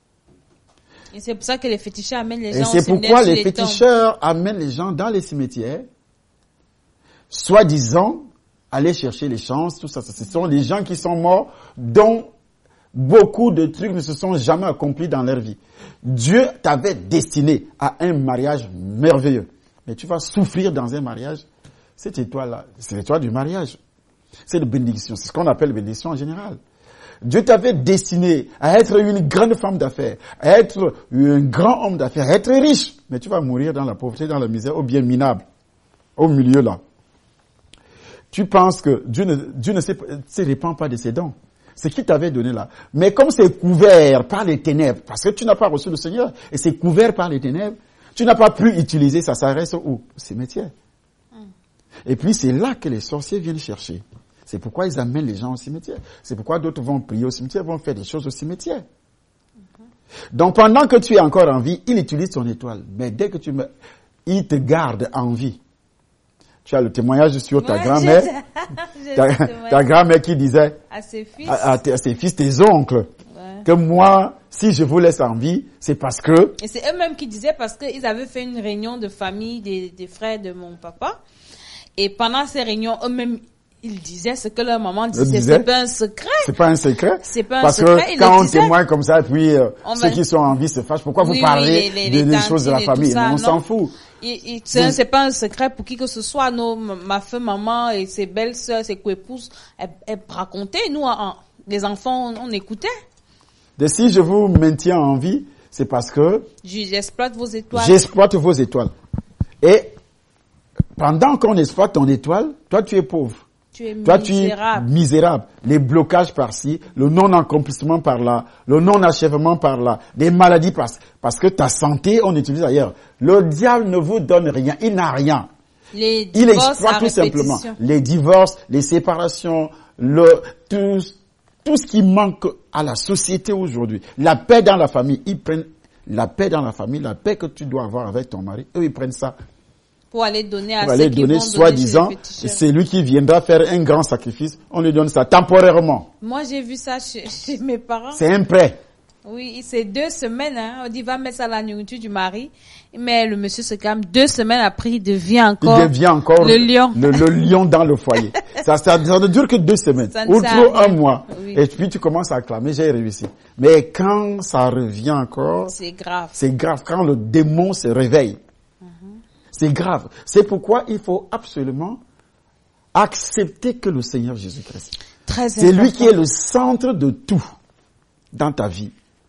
Et c'est pour ça que les féticheurs amènent les gens au cimetière. Et c'est pourquoi les féticheurs féticheurs amènent les gens dans les cimetières, soi-disant aller chercher les chances, tout ça. Ce sont les gens qui sont morts dont beaucoup de trucs ne se sont jamais accomplis dans leur vie. Dieu t'avait destiné à un mariage merveilleux. Mais tu vas souffrir dans un mariage. Cette étoile-là, c'est l'étoile du mariage. C'est une bénédiction. C'est ce qu'on appelle bénédiction en général. Dieu t'avait destiné à être une grande femme d'affaires, à être un grand homme d'affaires, à être riche. Mais tu vas mourir dans la pauvreté, dans la misère, ou bien minable. Au milieu là. Tu penses que Dieu ne se répand pas de ses dons. C'est qui t'avait donné là. Mais comme c'est couvert par les ténèbres, parce que tu n'as pas reçu le Seigneur, et c'est couvert par les ténèbres, tu n'as pas pu utiliser ça, ça reste où? Au cimetière. Et puis c'est là que les sorciers viennent chercher. C'est pourquoi ils amènent les gens au cimetière. C'est pourquoi d'autres vont prier au cimetière, vont faire des choses au cimetière. Donc pendant que tu es encore en vie, il utilise ton étoile. Mais dès que tu meurs, il te garde en vie. Tu as le témoignage sur ta grand-mère. Ta grand-mère qui disait à ses fils, tes oncles, que moi, si je vous laisse en vie, c'est parce que... Et c'est eux-mêmes qui disaient parce qu'ils avaient fait une réunion de famille des frères de mon papa. Et pendant ces réunions, eux-mêmes, ils disaient ce que leur maman disait. C'est pas un secret. C'est pas un secret. C'est pas un parce secret. Parce que quand on témoigne comme ça, puis ceux qui sont en vie se fâchent. Pourquoi vous parlez des choses de la famille? Ça, on s'en fout. C'est pas un secret pour qui que ce soit. Ma femme, maman et ses belles-sœurs, ses co-épouses, elles racontaient. Nous, les enfants, on écoutait. Et si je vous maintiens en vie, c'est parce que... J'exploite vos étoiles. J'exploite vos étoiles. Et pendant qu'on exploite ton étoile, toi tu es pauvre. Tu es misérable. Tu es misérable. Les blocages par-ci, le non-accomplissement par-là, le non-achèvement par-là, des maladies parce que ta santé, on utilise ailleurs. Le diable ne vous donne rien, il n'a rien. Il exploite tout simplement. Les divorces, les séparations, tout ce qui manque à la société aujourd'hui. La paix dans la famille, ils prennent la paix dans la famille, la paix que tu dois avoir avec ton mari, eux ils prennent ça. Pour aller donner à ceux qui vont soi-disant, c'est lui qui viendra faire un grand sacrifice. On lui donne ça temporairement. Moi, j'ai vu ça chez mes parents. C'est un prêt. Oui, c'est 2 semaines. On dit, va mettre ça à la nourriture du mari. Mais le monsieur se calme. 2 semaines après, il devient encore le lion. Le lion dans le foyer. ça ne dure que 2 semaines. Ou trop 1 mois. Oui. Et puis, tu commences à acclamer, j'ai réussi. Mais quand ça revient encore. C'est grave. C'est grave. Quand le démon se réveille. C'est grave. C'est pourquoi il faut absolument accepter que le Seigneur Jésus-Christ Très C'est lui important. qui est le centre de tout dans ta vie.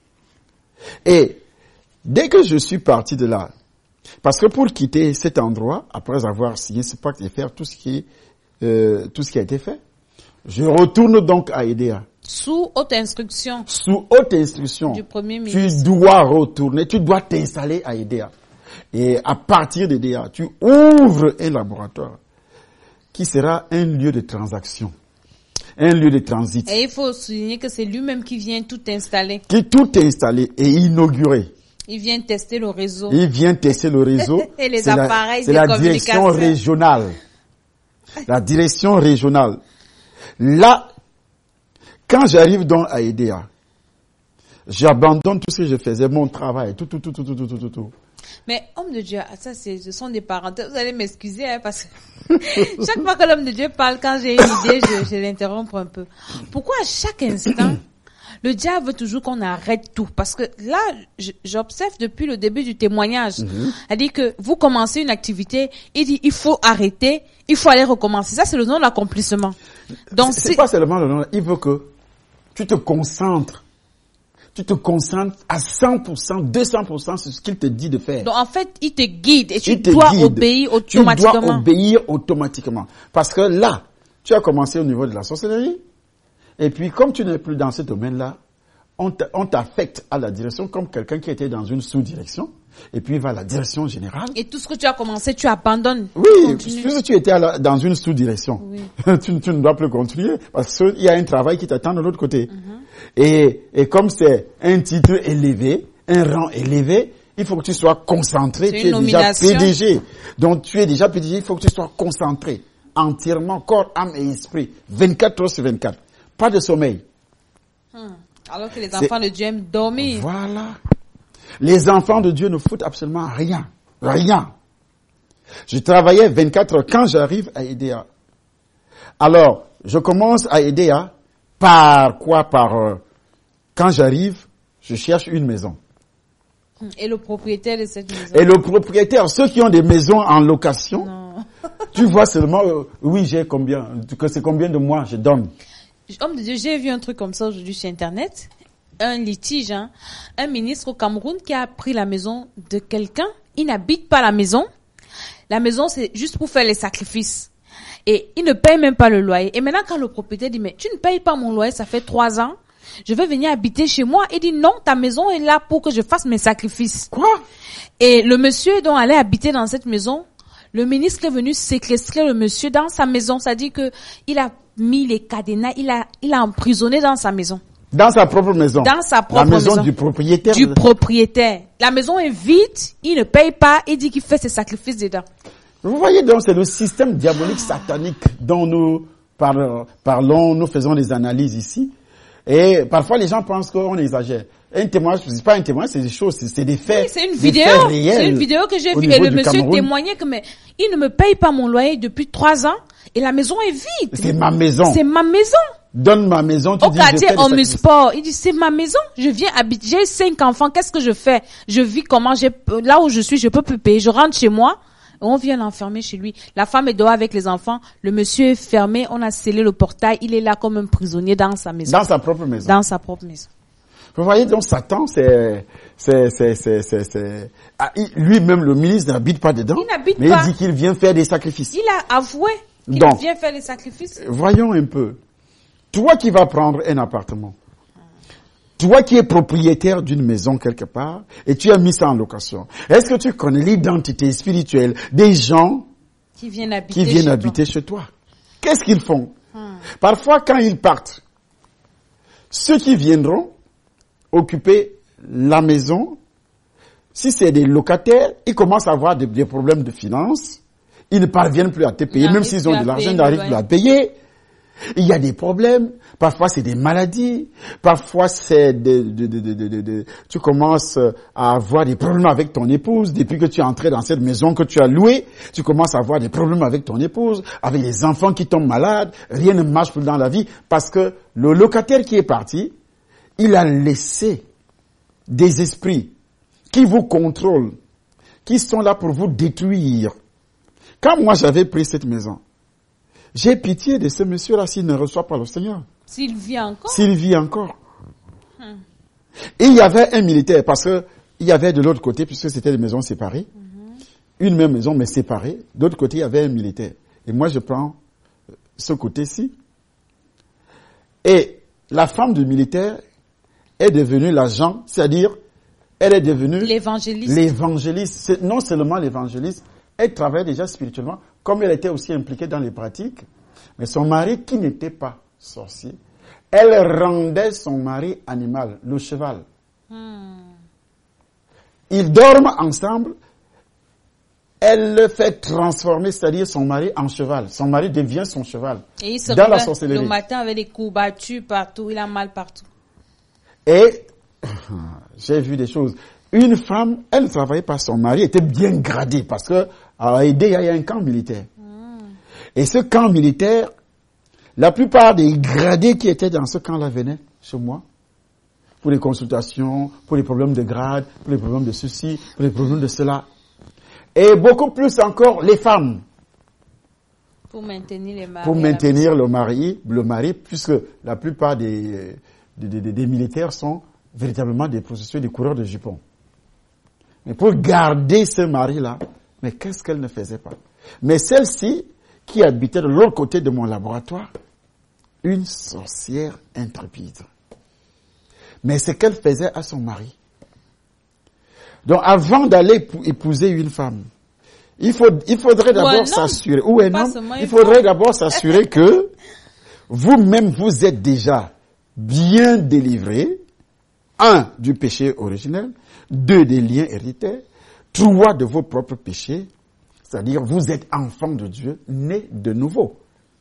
Et dès que je suis parti de là, parce que pour quitter cet endroit, après avoir signé ce pacte et faire tout ce qui a été fait, je retourne donc à EDEA. Sous haute instruction Sous haute instruction, du Premier ministre. tu dois retourner, tu dois t'installer à EDEA. Et à partir d'EDEA, tu ouvres un laboratoire qui sera un lieu de transaction, un lieu de transit. Et il faut souligner que c'est lui-même qui vient tout installer. Qui tout est installé et inauguré. Il vient tester le réseau. Il vient tester le réseau. Et les C'est appareils c'est de la direction communication. régionale. La direction régionale. Là, quand j'arrive donc à EDEA, j'abandonne tout ce que je faisais, mon travail, tout. Mais homme de Dieu, ça ce sont des parenthèses. Vous allez m'excuser hein, parce que chaque fois que l'homme de Dieu parle, quand j'ai une idée, je l'interromps un peu. Pourquoi à chaque instant, le diable veut toujours qu'on arrête tout? Parce que là, j'observe depuis le début du témoignage. Elle dit que vous commencez une activité, il dit il faut arrêter, il faut aller recommencer. Ça, c'est le nom de l'accomplissement. Donc c'est pas seulement le nom, il veut que tu te concentres. Tu te concentres à 100%, 200% sur ce qu'il te dit de faire. Donc en fait, il te guide et tu dois obéir automatiquement. Tu dois obéir automatiquement. Parce que là, tu as commencé au niveau de la sorcellerie. Et puis, comme tu n'es plus dans ce domaine-là, on t'affecte à la direction comme quelqu'un qui était dans une sous-direction. Et puis, il va à la direction générale. Et tout ce que tu as commencé, tu abandonnes. Oui, puisque tu étais dans une sous-direction. Oui. tu ne dois plus continuer parce qu'il y a un travail qui t'attend de l'autre côté. Et comme c'est un titre élevé, un rang élevé, il faut que tu sois concentré. Tu es déjà PDG. Donc, tu es déjà PDG, il faut que tu sois concentré. Entièrement, corps, âme et esprit. 24 heures sur 24. Pas de sommeil. Alors que les enfants de Dieu aiment dormir. Voilà. Les enfants de Dieu ne foutent absolument rien. Rien. Je travaillais 24 heures quand j'arrive à EDEA. Alors, je commence à EDEA par quoi? Quand j'arrive, je cherche une maison. Et le propriétaire de cette maison? Et le propriétaire, ceux qui ont des maisons en location, tu vois seulement, oui, j'ai combien, que c'est combien de mois je donne. Homme de Dieu, j'ai vu un truc comme ça aujourd'hui sur Internet. Un litige, un ministre au Cameroun qui a pris la maison de quelqu'un. Il n'habite pas la maison. La maison, c'est juste pour faire les sacrifices. Et il ne paye même pas le loyer. Et maintenant, quand le propriétaire dit, mais tu ne payes pas mon loyer, ça fait 3 ans. Je veux venir habiter chez moi. Il dit, non, ta maison est là pour que je fasse mes sacrifices. Quoi? Et le monsieur dont allait habiter dans cette maison, le ministre est venu séquestrer le monsieur dans sa maison. Ça dit que il a mis les cadenas, il a emprisonné dans sa maison. Dans sa propre maison. Dans sa propre maison. La maison du propriétaire. Du propriétaire. La maison est vide, il ne paye pas, il dit qu'il fait ses sacrifices dedans. Vous voyez donc, c'est le système diabolique satanique dont nous parlons, nous faisons des analyses ici. Et parfois les gens pensent qu'on exagère. Un témoignage, c'est pas un témoignage, c'est des choses, c'est des faits. Oui, c'est une vidéo. C'est une vidéo que j'ai vue et le monsieur témoignait que mais il ne me paye pas mon loyer depuis 3 ans et la maison est vide. C'est ma maison. C'est ma maison. Donne ma maison, tu dis. Au quartier Omnisport, il dit c'est ma maison. Je viens habiter. J'ai 5 enfants. Qu'est-ce que je fais? Je vis comment? Là où je suis, je peux plus payer. Je rentre chez moi. On vient l'enfermer chez lui. La femme est dehors avec les enfants. Le monsieur est fermé. On a scellé le portail. Il est là comme un prisonnier dans sa maison. Dans sa propre maison. Dans sa propre maison. Vous voyez donc Satan, lui-même le ministre n'habite pas dedans. Il n'habite mais pas. Il dit qu'il vient faire des sacrifices. Il a avoué qu'il vient faire des sacrifices. Voyons un peu. Toi qui vas prendre un appartement. Toi qui es propriétaire d'une maison quelque part et tu as mis ça en location. Est-ce que tu connais l'identité spirituelle des gens qui viennent habiter chez toi? Qu'est-ce qu'ils font? Parfois, quand ils partent, ceux qui viendront occuper la maison, si c'est des locataires, ils commencent à avoir des problèmes de finances. Ils ne parviennent plus à te payer, même s'ils ont de l'argent, ils n'arrivent plus à payer. Il y a des problèmes, parfois c'est des maladies, parfois c'est tu commences à avoir des problèmes avec ton épouse, depuis que tu es entré dans cette maison que tu as louée, tu commences à avoir des problèmes avec ton épouse, avec les enfants qui tombent malades, rien ne marche plus dans la vie, parce que le locataire qui est parti, il a laissé des esprits qui vous contrôlent, qui sont là pour vous détruire. Quand moi j'avais pris cette maison, j'ai pitié de ce monsieur-là s'il ne reçoit pas le Seigneur. S'il vit encore. S'il vit encore. Et il y avait un militaire, parce que il y avait de l'autre côté, puisque c'était des maisons séparées, une même maison mais séparée, de l'autre côté il y avait un militaire. Et moi je prends ce côté-ci. Et la femme du militaire est devenue l'agent, c'est-à-dire elle est devenue l'évangéliste. C'est non seulement l'évangéliste, elle travaillait déjà spirituellement, comme elle était aussi impliquée dans les pratiques. Mais son mari, qui n'était pas sorcier, elle rendait son mari animal, le cheval. Ils dorment ensemble. Elle le fait transformer, c'est-à-dire son mari en cheval. Son mari devient son cheval. Et il se dans la sorcellerie. Le matin avec des courbatures partout, il a mal partout. Et j'ai vu des choses. Une femme, elle ne travaillait pas, son mari était bien gradé parce que à aider, il y a un camp militaire. Et ce camp militaire, la plupart des gradés qui étaient dans ce camp-là venaient chez moi pour les consultations, pour les problèmes de grade, pour les problèmes de ceci, pour les problèmes de cela. Et beaucoup plus encore les femmes. Pour maintenir les maris. Pour maintenir le mari, puisque la plupart des militaires sont véritablement des prostituées, des coureurs de jupons. Mais pour garder ce mari-là, mais qu'est-ce qu'elle ne faisait pas? Mais celle-ci, qui habitait de l'autre côté de mon laboratoire, une sorcière intrépide. Mais ce qu'elle faisait à son mari. Donc, avant d'aller épouser une femme, il faudrait d'abord s'assurer, ou un homme, il faudrait d'abord s'assurer que vous-même, vous êtes déjà bien délivré, 1, du péché originel, 2, des liens héritaires, 3, de vos propres péchés, c'est-à-dire vous êtes enfant de Dieu, né de nouveau.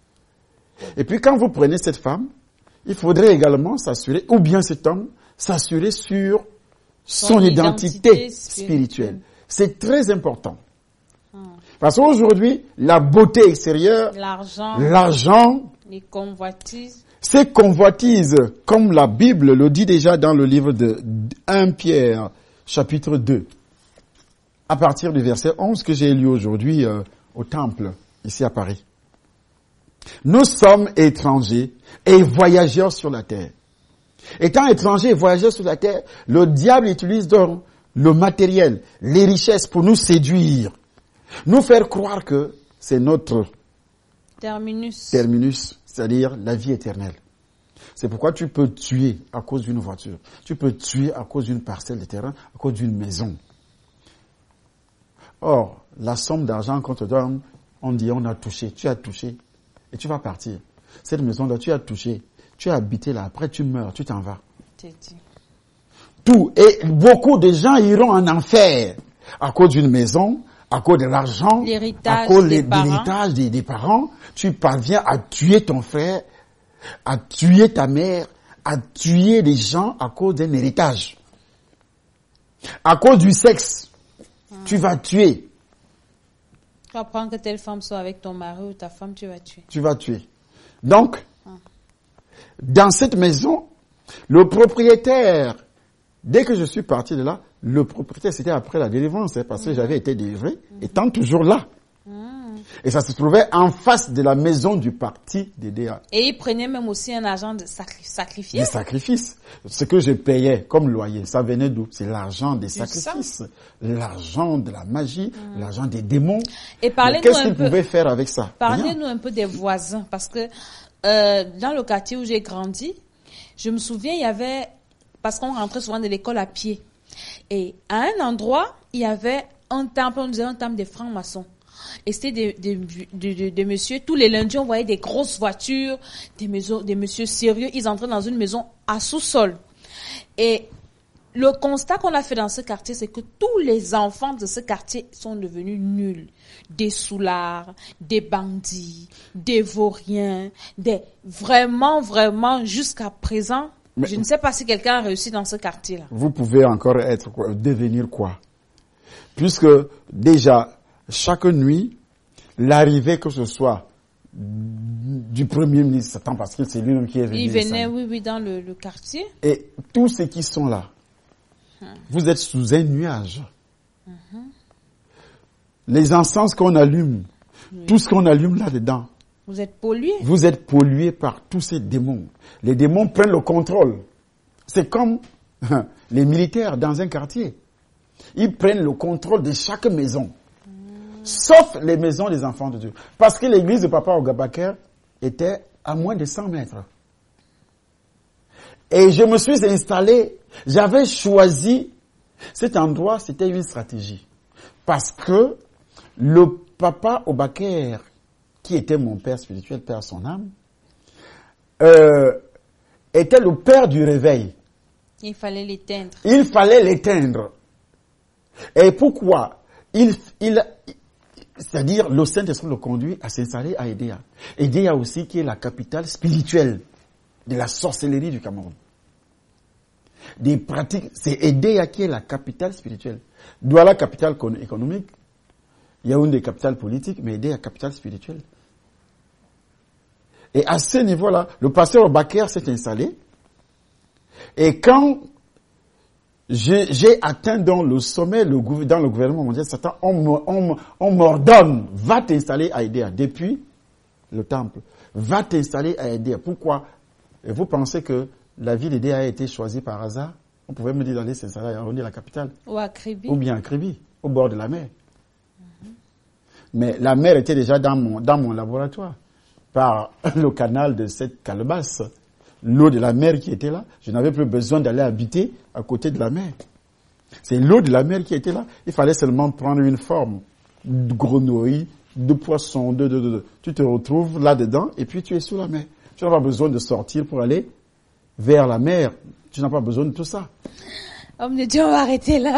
Et puis quand vous prenez cette femme, il faudrait également s'assurer, ou bien cet homme, s'assurer sur son identité spirituelle. C'est très important. Parce qu'aujourd'hui, la beauté extérieure, l'argent, les convoitises, ces convoitises, comme la Bible le dit déjà dans le livre de 1 Pierre, chapitre 2, à partir du verset 11 que j'ai lu aujourd'hui au temple, ici à Paris. Nous sommes étrangers et voyageurs sur la terre. Étant étrangers et voyageurs sur la terre, le diable utilise donc le matériel, les richesses pour nous séduire, nous faire croire que c'est notre terminus, c'est-à-dire la vie éternelle. C'est pourquoi tu peux tuer à cause d'une voiture, tu peux tuer à cause d'une parcelle de terrain, à cause d'une maison. Or, la somme d'argent qu'on te donne, on dit on a touché, tu as touché et tu vas partir. Cette maison-là, tu as touché, tu as habité là, après tu meurs, tu t'en vas. Tout. Et beaucoup de gens iront en enfer à cause d'une maison, à cause de l'argent, à cause de l'héritage des parents. Tu parviens à tuer ton frère, à tuer ta mère, à tuer des gens à cause d'un héritage. À cause du sexe, tu vas tuer. Tu apprends que telle femme soit avec ton mari ou ta femme, tu vas tuer. Tu vas tuer. Donc, dans cette maison, le propriétaire, dès que je suis parti de là, le propriétaire, c'était après la délivrance, parce que j'avais été délivré, étant toujours là. Et ça se trouvait en face de la maison du parti des DA. Et il prenait même aussi un argent de sacrifice. Des sacrifices. Ce que je payais comme loyer, ça venait d'où? C'est l'argent des sacrifices. L'argent de la magie, l'argent des démons. Et parlez-nous qu'est-ce qu'ils pouvaient faire avec ça? Parlez-nous un peu des voisins, parce que dans le quartier où j'ai grandi, je me souviens, il y avait, parce qu'on rentrait souvent de l'école à pied. Et à un endroit, il y avait un temple, on disait un temple des francs-maçons. Et c'était des messieurs, tous les lundis, on voyait des grosses voitures, des messieurs sérieux, ils entraient dans une maison à sous-sol. Et le constat qu'on a fait dans ce quartier, c'est que tous les enfants de ce quartier sont devenus nuls. Des soulards, des bandits, des vauriens, vraiment, jusqu'à présent, mais je ne sais pas si quelqu'un a réussi dans ce quartier-là. Vous pouvez encore devenir quoi? Puisque déjà, chaque nuit, l'arrivée que ce soit du premier ministre Satan, parce que c'est lui-même qui est venu. Il venait, oui, dans le quartier. Et tous ceux qui sont là, vous êtes sous un nuage. Les encens qu'on allume, tout ce qu'on allume là-dedans, Vous êtes pollué. Vous êtes pollué par tous ces démons. Les démons prennent le contrôle. C'est comme les militaires dans un quartier. Ils prennent le contrôle de chaque maison. Sauf les maisons des enfants de Dieu. Parce que l'église de Papa Ogabaker était à moins de 100 mètres. Et je me suis installé, j'avais choisi cet endroit, c'était une stratégie. Parce que le Papa Obaker, qui était mon père spirituel, père à son âme, était le père du réveil. Il fallait l'éteindre. Il fallait l'éteindre. Et pourquoi? C'est-à-dire, le Saint-Esprit le conduit à s'installer à Edea. Edea aussi, qui est la capitale spirituelle de la sorcellerie du Cameroun. Des pratiques, c'est Edea qui est la capitale spirituelle. Douala, capitale économique. Yaoundé, capitale politique, mais Edea, capitale spirituelle. Et à ce niveau-là, le pasteur Obaker s'est installé. Et quand j'ai atteint dans le sommet, dans le gouvernement mondial, Satan, on m'ordonne, va t'installer à Edea, depuis le temple. Va t'installer à Edea. Pourquoi? Et vous pensez que la ville d'Edea a été choisie par hasard? On pouvait me dire d'aller s'installer à Yaoundé, la capitale. Ou à Kribi. Ou bien à Kribi, au bord de la mer. Mais la mer était déjà dans mon laboratoire, par le canal de cette calebasse. L'eau de la mer qui était là, je n'avais plus besoin d'aller habiter à côté de la mer. C'est l'eau de la mer qui était là. Il fallait seulement prendre une forme de grenouille, de poisson, tu te retrouves là-dedans et puis tu es sous la mer. Tu n'as pas besoin de sortir pour aller vers la mer. Tu n'as pas besoin de tout ça. Homme de Dieu, on va arrêter là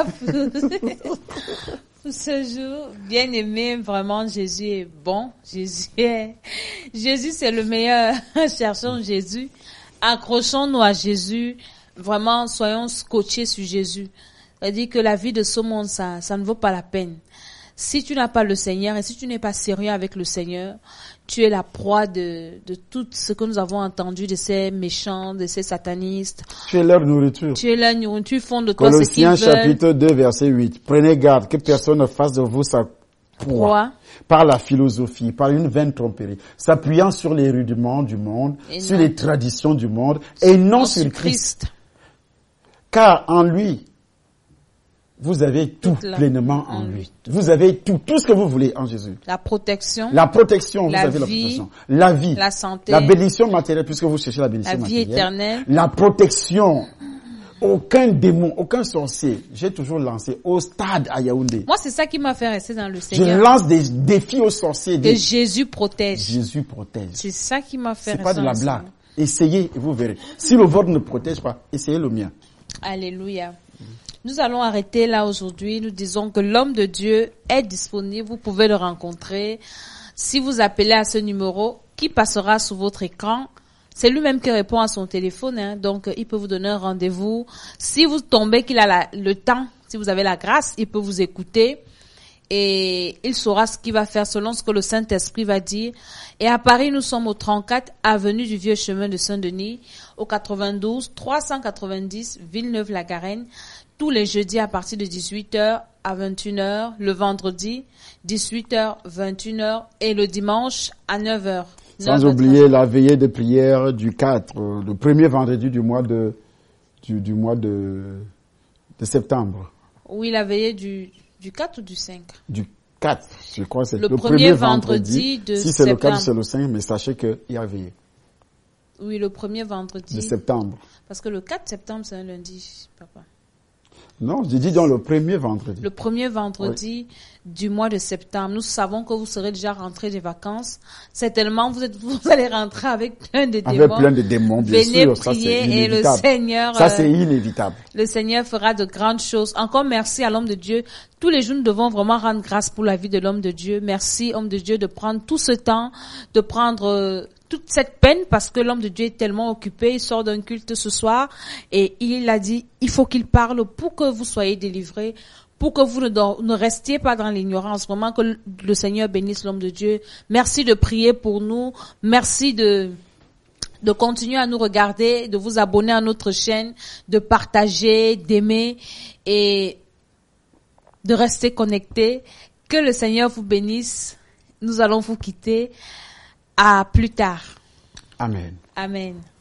pour ce jour. Bien aimé, vraiment, Jésus est bon. Jésus, c'est le meilleur. Cherchons Jésus. Accrochons-nous à Jésus. Vraiment, soyons scotchés sur Jésus. C'est-à-dire que la vie de ce monde, ça ne vaut pas la peine. Si tu n'as pas le Seigneur et si tu n'es pas sérieux avec le Seigneur, tu es la proie de tout ce que nous avons entendu de ces méchants, de ces satanistes. Tu es leur nourriture. Tu es leur nourriture, font de toi ce qu'ils Colossiens veulent. chapitre 2 verset 8. Prenez garde que personne ne fasse de vous sa proie. Par la philosophie, par une vaine tromperie, s'appuyant sur les rudiments du monde, Et sur non. les traditions du monde, et non sur Christ. Car en lui, vous avez tout pleinement en lui. Vous avez tout ce que vous voulez en Jésus. La protection. La protection, La vous avez vie, la protection. La vie. La santé. La bénédiction matérielle, puisque vous cherchez la bénédiction La vie matérielle. éternelle. La protection. Aucun démon, aucun sorcier. J'ai toujours lancé au stade à Yaoundé. Moi, c'est ça qui m'a fait rester dans le Je Seigneur. lance des défis aux sorciers. Que Jésus protège. Jésus protège. C'est ça qui m'a fait C'est rester pas de la dans le blague. Seigneur. Essayez et vous verrez. Si le vôtre ne protège pas, essayez le mien. Alléluia. Nous allons arrêter là aujourd'hui. Nous disons que l'homme de Dieu est disponible. Vous pouvez le rencontrer. Si vous appelez à ce numéro qui passera sous votre écran, c'est lui-même qui répond à son téléphone. Donc, il peut vous donner un rendez-vous. Si vous tombez qu'il a le temps, si vous avez la grâce, il peut vous écouter. Et il saura ce qu'il va faire selon ce que le Saint-Esprit va dire. Et à Paris, nous sommes au 34 avenue du Vieux Chemin de Saint-Denis, au 92 390 Villeneuve-la-Garenne, tous les jeudis à partir de 18h à 21h, le vendredi 18h, 21h et le dimanche à 9h. Sans oublier la veillée de prière du 4, le premier vendredi du mois de septembre. Oui, la veillée du 4 ou du 5? Du 4, je crois, c'est le premier vendredi de septembre. Si c'est le 4, c'est le 5, mais sachez qu'il y a veillé. Oui, le premier vendredi. De septembre. Parce que le 4 septembre, c'est un lundi, papa. Non, j'ai dit dans le premier vendredi. Le premier vendredi du mois de septembre. Nous savons que vous serez déjà rentré des vacances. Certainement, vous allez rentrer avec plein de démons. Avec plein de démons, bien Venez sûr. Ça, prier c'est et le inévitable. Seigneur. Ça, c'est inévitable. Le Seigneur fera de grandes choses. Encore merci à l'homme de Dieu. Tous les jours, nous devons vraiment rendre grâce pour la vie de l'homme de Dieu. Merci, homme de Dieu, de prendre tout ce temps, de prendre toute cette peine parce que l'homme de Dieu est tellement occupé. Il sort d'un culte ce soir et il a dit, il faut qu'il parle pour que vous soyez délivrés, pour que vous ne restiez pas dans l'ignorance. Vraiment que le Seigneur bénisse l'homme de Dieu. Merci de prier pour nous. Merci de continuer à nous regarder, de vous abonner à notre chaîne, de partager, d'aimer et de rester connectés. Que le Seigneur vous bénisse. Nous allons vous quitter. À plus tard. Amen. Amen.